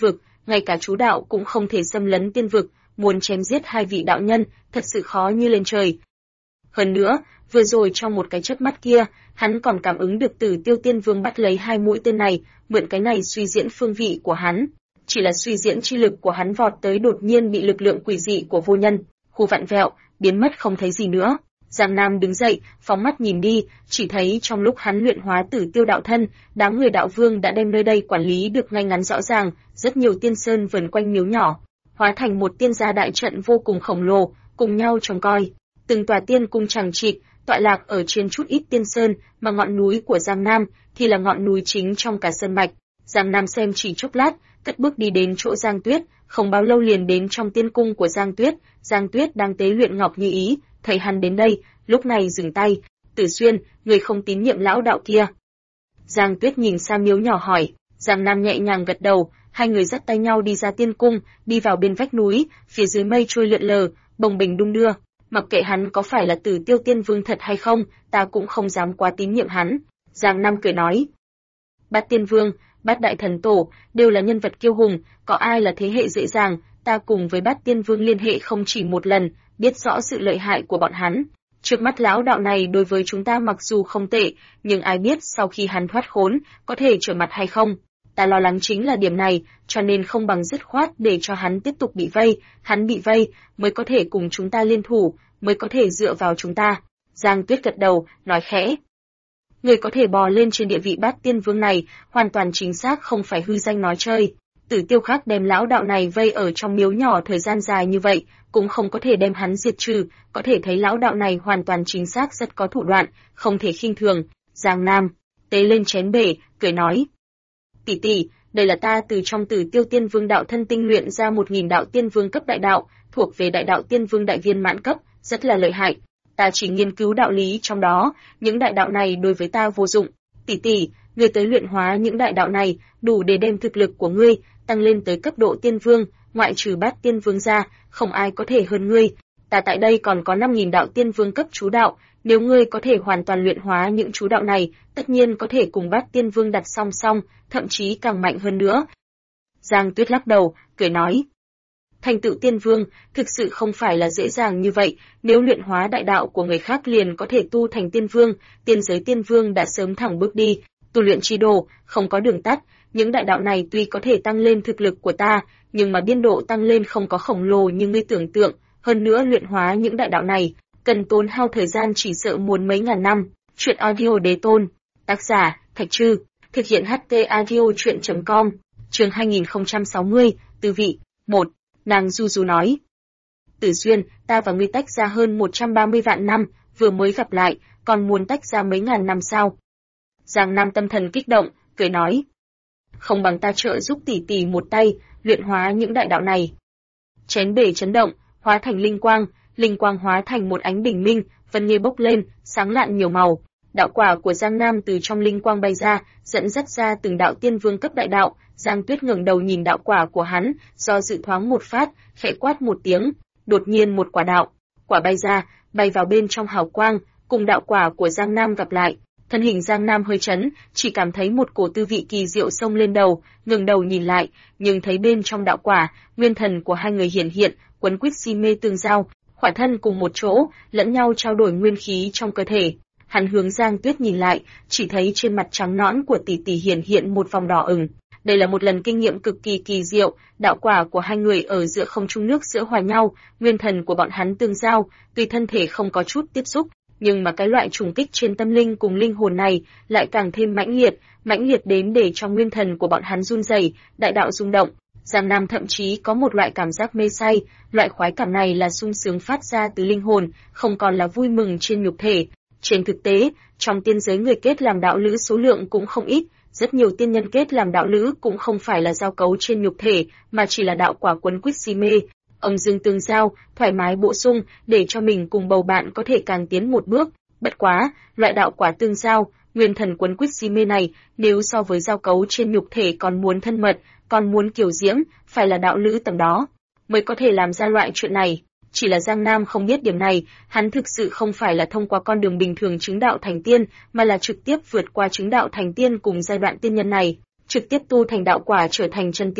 ngay cả chú đạo cũng không thể xâm lấn tiên vực, muốn chém giết hai vị đạo nhân, thật sự khó như lên trời. Hơn nữa, vừa rồi trong một cái chớp mắt kia, hắn còn cảm ứng được Tử Tiêu Tiên Vương bắt lấy hai mũi tên này, mượn cái này suy diễn phương vị của hắn. Chỉ là suy diễn chi lực của hắn vọt tới đột nhiên bị lực lượng quỷ dị của vô nhân khu vặn vẹo, biến mất không thấy gì nữa. Giang Nam đứng dậy, phóng mắt nhìn đi, chỉ thấy trong lúc hắn luyện hóa Tử Tiêu đạo thân, đám người đạo vương đã đem nơi đây quản lý được ngay ngắn rõ ràng, rất nhiều tiên sơn vần quanh miếu nhỏ, hóa thành một tiên gia đại trận vô cùng khổng lồ, cùng nhau trông coi. Từng tòa tiên cung chằng chịt, tọa lạc ở trên chút ít tiên sơn, mà ngọn núi của Giang Nam thì là ngọn núi chính trong cả sơn mạch. Giang Nam xem chỉ chốc lát, cất bước đi đến chỗ Giang Tuyết, không bao lâu liền đến trong tiên cung của Giang Tuyết. Giang Tuyết đang tế luyện ngọc như ý, thấy hắn đến đây, lúc này dừng tay. Tử Xuyên, người không tín nhiệm lão đạo kia? Giang Tuyết nhìn sang miếu nhỏ hỏi. Giang Nam nhẹ nhàng gật đầu, hai người dắt tay nhau đi ra tiên cung, đi vào bên vách núi, phía dưới mây trôi lượn lờ, bồng bềnh đung đưa. Mặc kệ hắn có phải là Tử Tiêu Tiên Vương thật hay không, ta cũng không dám quá tín nhiệm hắn. Giang Nam cười nói. Bát Tiên Vương, Bát Đại Thần Tổ, đều là nhân vật kiêu hùng, có ai là thế hệ dễ dàng, ta cùng với Bát Tiên Vương liên hệ không chỉ một lần, biết rõ sự lợi hại của bọn hắn. Trước mắt lão đạo này đối với chúng ta mặc dù không tệ, nhưng ai biết sau khi hắn thoát khốn, có thể trở mặt hay không. Ta lo lắng chính là điểm này, cho nên không bằng dứt khoát để cho hắn tiếp tục bị vây, hắn bị vây, mới có thể cùng chúng ta liên thủ, mới có thể dựa vào chúng ta. Giang Tuyết gật đầu, nói khẽ. Người có thể bò lên trên địa vị Bát Tiên Vương này, hoàn toàn chính xác không phải hư danh nói chơi. Tử Tiêu Khắc đem lão đạo này vây ở trong miếu nhỏ thời gian dài như vậy, cũng không có thể đem hắn diệt trừ, có thể thấy lão đạo này hoàn toàn chính xác rất có thủ đoạn, không thể khinh thường. Giang Nam tế lên chén bể, cười nói. Tỷ tỷ, đây là ta từ trong Tử Tiêu Tiên Vương đạo thân tinh luyện ra 1000 đạo tiên vương cấp đại đạo, thuộc về đại đạo tiên vương đại viên mãn cấp, rất là lợi hại. Ta chỉ nghiên cứu đạo lý trong đó, những đại đạo này đối với ta vô dụng. Tỷ tỷ, ngươi tới luyện hóa những đại đạo này, đủ để đem thực lực của ngươi tăng lên tới cấp độ tiên vương, ngoại trừ Bát Tiên Vương ra, không ai có thể hơn ngươi. Ta tại đây còn có 5000 đạo tiên vương cấp chú đạo, nếu ngươi có thể hoàn toàn luyện hóa những chú đạo này, tất nhiên có thể cùng Bát Tiên Vương đặt song song, thậm chí càng mạnh hơn nữa. Giang Tuyết lắc đầu, cười nói. Thành tựu tiên vương, thực sự không phải là dễ dàng như vậy, nếu luyện hóa đại đạo của người khác liền có thể tu thành tiên vương, tiên giới tiên vương đã sớm thẳng bước đi, tu luyện chi đồ, không có đường tắt, những đại đạo này tuy có thể tăng lên thực lực của ta, nhưng mà biên độ tăng lên không có khổng lồ như ngươi tưởng tượng, hơn nữa luyện hóa những đại đạo này, cần tốn hao thời gian chỉ sợ muốn mấy ngàn năm. Chuyện audio đế tôn, tác giả, Thạch Trư, thực hiện HT audio chuyện.com, chương 2060, tư vị, 1. Nàng du du nói. Tử Xuyên, ta và ngươi tách ra hơn 130 vạn năm, vừa mới gặp lại, còn muốn tách ra mấy ngàn năm sao? Giang Nam tâm thần kích động, cười nói. Không bằng ta trợ giúp tỷ tỷ một tay, luyện hóa những đại đạo này. Chén bể chấn động, hóa thành linh quang hóa thành một ánh bình minh, vân nghê bốc lên, sáng lạn nhiều màu. Đạo quả của Giang Nam từ trong linh quang bay ra, dẫn dắt ra từng đạo tiên vương cấp đại đạo. Giang Tuyết ngẩng đầu nhìn đạo quả của hắn, do dự thoáng một phát, khẽ quát một tiếng, đột nhiên một quả đạo, quả bay ra, bay vào bên trong hào quang, cùng đạo quả của Giang Nam gặp lại. Thân hình Giang Nam hơi chấn, chỉ cảm thấy một cổ tư vị kỳ diệu xông lên đầu, ngẩng đầu nhìn lại, nhưng thấy bên trong đạo quả, nguyên thần của hai người hiển hiện, quấn quýt si mê tương giao, khỏa thân cùng một chỗ, lẫn nhau trao đổi nguyên khí trong cơ thể. Hắn hướng Giang Tuyết nhìn lại, chỉ thấy trên mặt trắng nõn của tỷ tỷ hiển hiện một vòng đỏ ửng. Đây là một lần kinh nghiệm cực kỳ kỳ diệu, đạo quả của hai người ở giữa không trung nước sữa hòa nhau, nguyên thần của bọn hắn tương giao, tuy thân thể không có chút tiếp xúc, nhưng mà cái loại trùng kích trên tâm linh cùng linh hồn này lại càng thêm mãnh liệt đến để trong nguyên thần của bọn hắn run rẩy, đại đạo rung động. Giang Nam thậm chí có một loại cảm giác mê say, loại khoái cảm này là sung sướng phát ra từ linh hồn, không còn là vui mừng trên nhục thể. Trên thực tế, trong tiên giới người kết làm đạo lữ số lượng cũng không ít, rất nhiều tiên nhân kết làm đạo lữ cũng không phải là giao cấu trên nhục thể, mà chỉ là đạo quả quấn quýt si mê, âm dương tương giao, thoải mái bổ sung, để cho mình cùng bầu bạn có thể càng tiến một bước. Bất quá, loại đạo quả tương giao, nguyên thần quấn quýt si mê này, nếu so với giao cấu trên nhục thể còn muốn thân mật, còn muốn kiều diễm, phải là đạo lữ tầm đó mới có thể làm ra loại chuyện này. Chỉ là Giang Nam không biết điểm này, hắn thực sự không phải là thông qua con đường bình thường chứng đạo thành tiên, mà là trực tiếp vượt qua chứng đạo thành tiên cùng giai đoạn tiên nhân này, trực tiếp tu thành đạo quả trở thành chân tiên.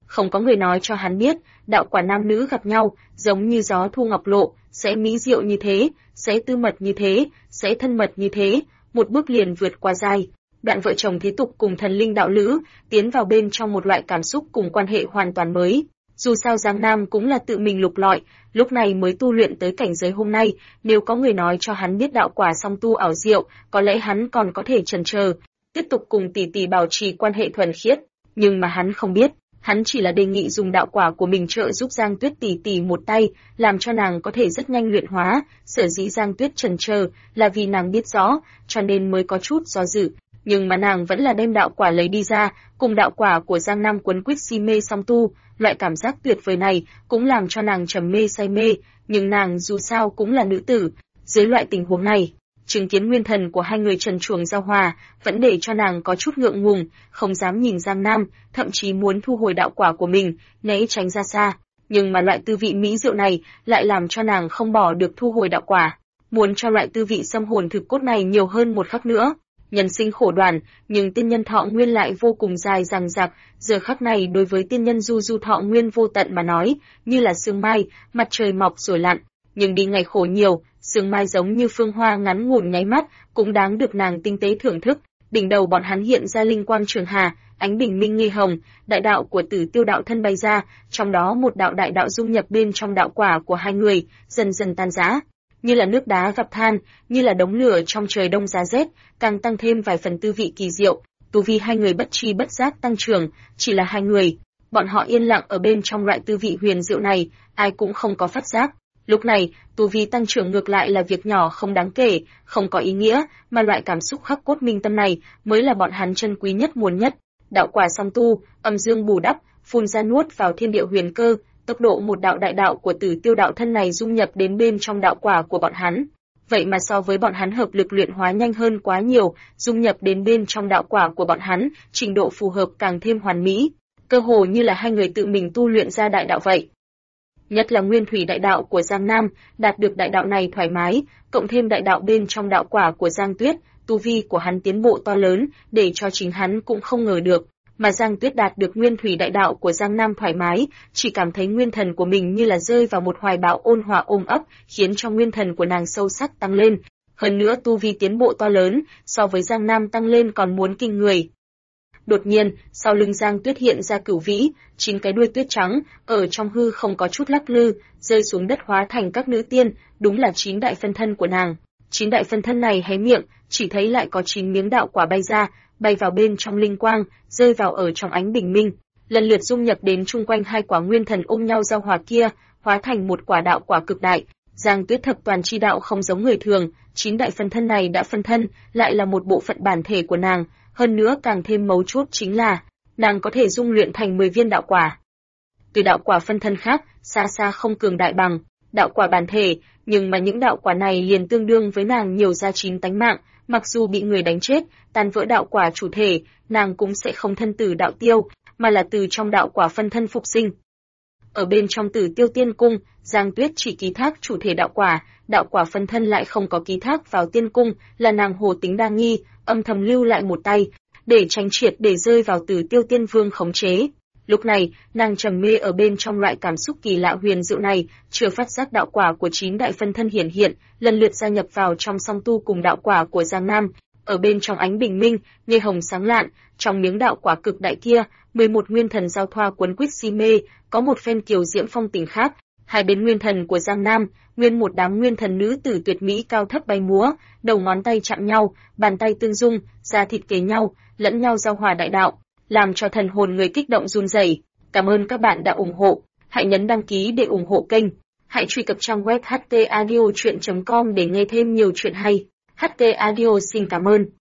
Không có người nói cho hắn biết, đạo quả nam nữ gặp nhau, giống như gió thu ngọc lộ, sẽ mỹ diệu như thế, sẽ tư mật như thế, sẽ thân mật như thế, một bước liền vượt qua giai đoạn vợ chồng thế tục cùng thần linh đạo lữ, tiến vào bên trong một loại cảm xúc cùng quan hệ hoàn toàn mới. Dù sao Giang Nam cũng là tự mình lục lọi, lúc này mới tu luyện tới cảnh giới hôm nay, nếu có người nói cho hắn biết đạo quả song tu ảo diệu, có lẽ hắn còn có thể chần chờ, tiếp tục cùng tỷ tỷ bảo trì quan hệ thuần khiết, nhưng mà hắn không biết, hắn chỉ là đề nghị dùng đạo quả của mình trợ giúp Giang Tuyết tỷ tỷ một tay, làm cho nàng có thể rất nhanh luyện hóa, sở dĩ Giang Tuyết chần chờ là vì nàng biết rõ, cho nên mới có chút do dự. Nhưng mà nàng vẫn là đem đạo quả lấy đi ra, cùng đạo quả của Giang Nam quấn quýt si mê song tu, loại cảm giác tuyệt vời này cũng làm cho nàng trầm mê say mê, nhưng nàng dù sao cũng là nữ tử, dưới loại tình huống này, chứng kiến nguyên thần của hai người trần truồng giao hòa, vẫn để cho nàng có chút ngượng ngùng, không dám nhìn Giang Nam, thậm chí muốn thu hồi đạo quả của mình, né tránh ra xa, nhưng mà loại tư vị mỹ diệu này lại làm cho nàng không bỏ được thu hồi đạo quả, muốn cho loại tư vị xâm hồn thực cốt này nhiều hơn một khắc nữa. Nhân sinh khổ đoàn, nhưng tiên nhân thọ nguyên lại vô cùng dài dằng dặc, giờ khắc này đối với tiên nhân du du thọ nguyên vô tận mà nói, như là sương mai, mặt trời mọc rồi lặn, nhưng đi ngày khổ nhiều, sương mai giống như phương hoa ngắn ngủn nháy mắt, cũng đáng được nàng tinh tế thưởng thức. Đỉnh đầu bọn hắn hiện ra linh quang trường hà, ánh bình minh nghi hồng, đại đạo của Tử Tiêu đạo thân bay ra, trong đó một đạo đại đạo dung nhập bên trong đạo quả của hai người, dần dần tan rã. Như là nước đá gặp than, như là đống lửa trong trời đông giá rét, càng tăng thêm vài phần tư vị kỳ diệu. Tu vi hai người bất tri bất giác tăng trưởng, chỉ là hai người, bọn họ yên lặng ở bên trong loại tư vị huyền diệu này, ai cũng không có phát giác. Lúc này, tu vi tăng trưởng ngược lại là việc nhỏ không đáng kể, không có ý nghĩa, mà loại cảm xúc khắc cốt minh tâm này mới là bọn hắn chân quý nhất muốn nhất. Đạo quả song tu, âm dương bù đắp, phun ra nuốt vào thiên địa huyền cơ. Tốc độ một đạo đại đạo của Tử Tiêu đạo thân này dung nhập đến bên trong đạo quả của bọn hắn. Vậy mà so với bọn hắn hợp lực luyện hóa nhanh hơn quá nhiều, dung nhập đến bên trong đạo quả của bọn hắn, trình độ phù hợp càng thêm hoàn mỹ, cơ hồ như là hai người tự mình tu luyện ra đại đạo vậy. Nhất là nguyên thủy đại đạo của Giang Nam, đạt được đại đạo này thoải mái, cộng thêm đại đạo bên trong đạo quả của Giang Tuyết, tu vi của hắn tiến bộ to lớn, để cho chính hắn cũng không ngờ được. Mà Giang Tuyết đạt được nguyên thủy đại đạo của Giang Nam thoải mái, chỉ cảm thấy nguyên thần của mình như là rơi vào một hoài bão ôn hòa ôm ấp, khiến cho nguyên thần của nàng sâu sắc tăng lên. Hơn nữa tu vi tiến bộ to lớn, so với Giang Nam tăng lên còn muốn kinh người. Đột nhiên, sau lưng Giang Tuyết hiện ra cửu vĩ, 9 cái đuôi tuyết trắng, ở trong hư không có chút lắc lư, rơi xuống đất hóa thành các nữ tiên, đúng là 9 đại phân thân của nàng. 9 đại phân thân này hé miệng, chỉ thấy lại có 9 miếng đạo quả bay ra, bay vào bên trong linh quang, rơi vào ở trong ánh bình minh, lần lượt dung nhập đến chung quanh hai quả nguyên thần ôm nhau giao hòa kia, hóa thành một quả đạo quả cực đại. Giang Tuyết thập toàn chi đạo không giống người thường, 9 đại phân thân này đã phân thân, lại là một bộ phận bản thể của nàng, hơn nữa càng thêm mấu chốt chính là, nàng có thể dung luyện thành 10 viên đạo quả. Từ đạo quả phân thân khác, xa xa không cường đại bằng đạo quả bản thể, nhưng mà những đạo quả này liền tương đương với nàng nhiều ra 9 tánh mạng, mặc dù bị người đánh chết, tan vỡ đạo quả chủ thể, nàng cũng sẽ không thân tử đạo tiêu, mà là từ trong đạo quả phân thân phục sinh. Ở bên trong Tử Tiêu Tiên Cung, Giang Tuyết chỉ ký thác chủ thể đạo quả phân thân lại không có ký thác vào tiên cung, là nàng hồ tính đa nghi, âm thầm lưu lại một tay, để tránh triệt để rơi vào Tử Tiêu Tiên Vương khống chế. Lúc này, nàng trầm mê ở bên trong loại cảm xúc kỳ lạ huyền diệu này, chưa phát giác đạo quả của 9 đại phân thân hiển hiện, lần lượt gia nhập vào trong song tu cùng đạo quả của Giang Nam. Ở bên trong ánh bình minh, như hồng sáng lạn, trong miếng đạo quả cực đại kia, 11 nguyên thần giao thoa quấn quýt si mê, có một phen kiều diễm phong tình khác. Hai bên nguyên thần của Giang Nam, nguyên một đám nguyên thần nữ tử tuyệt mỹ cao thấp bay múa, đầu ngón tay chạm nhau, bàn tay tương dung, da thịt kề nhau, lẫn nhau giao hòa đại đạo, làm cho thần hồn người kích động run rẩy. Cảm ơn các bạn đã ủng hộ, hãy nhấn đăng ký để ủng hộ kênh. Hãy truy cập trang web htaudio.com để nghe thêm nhiều chuyện hay. HT Audio xin cảm ơn.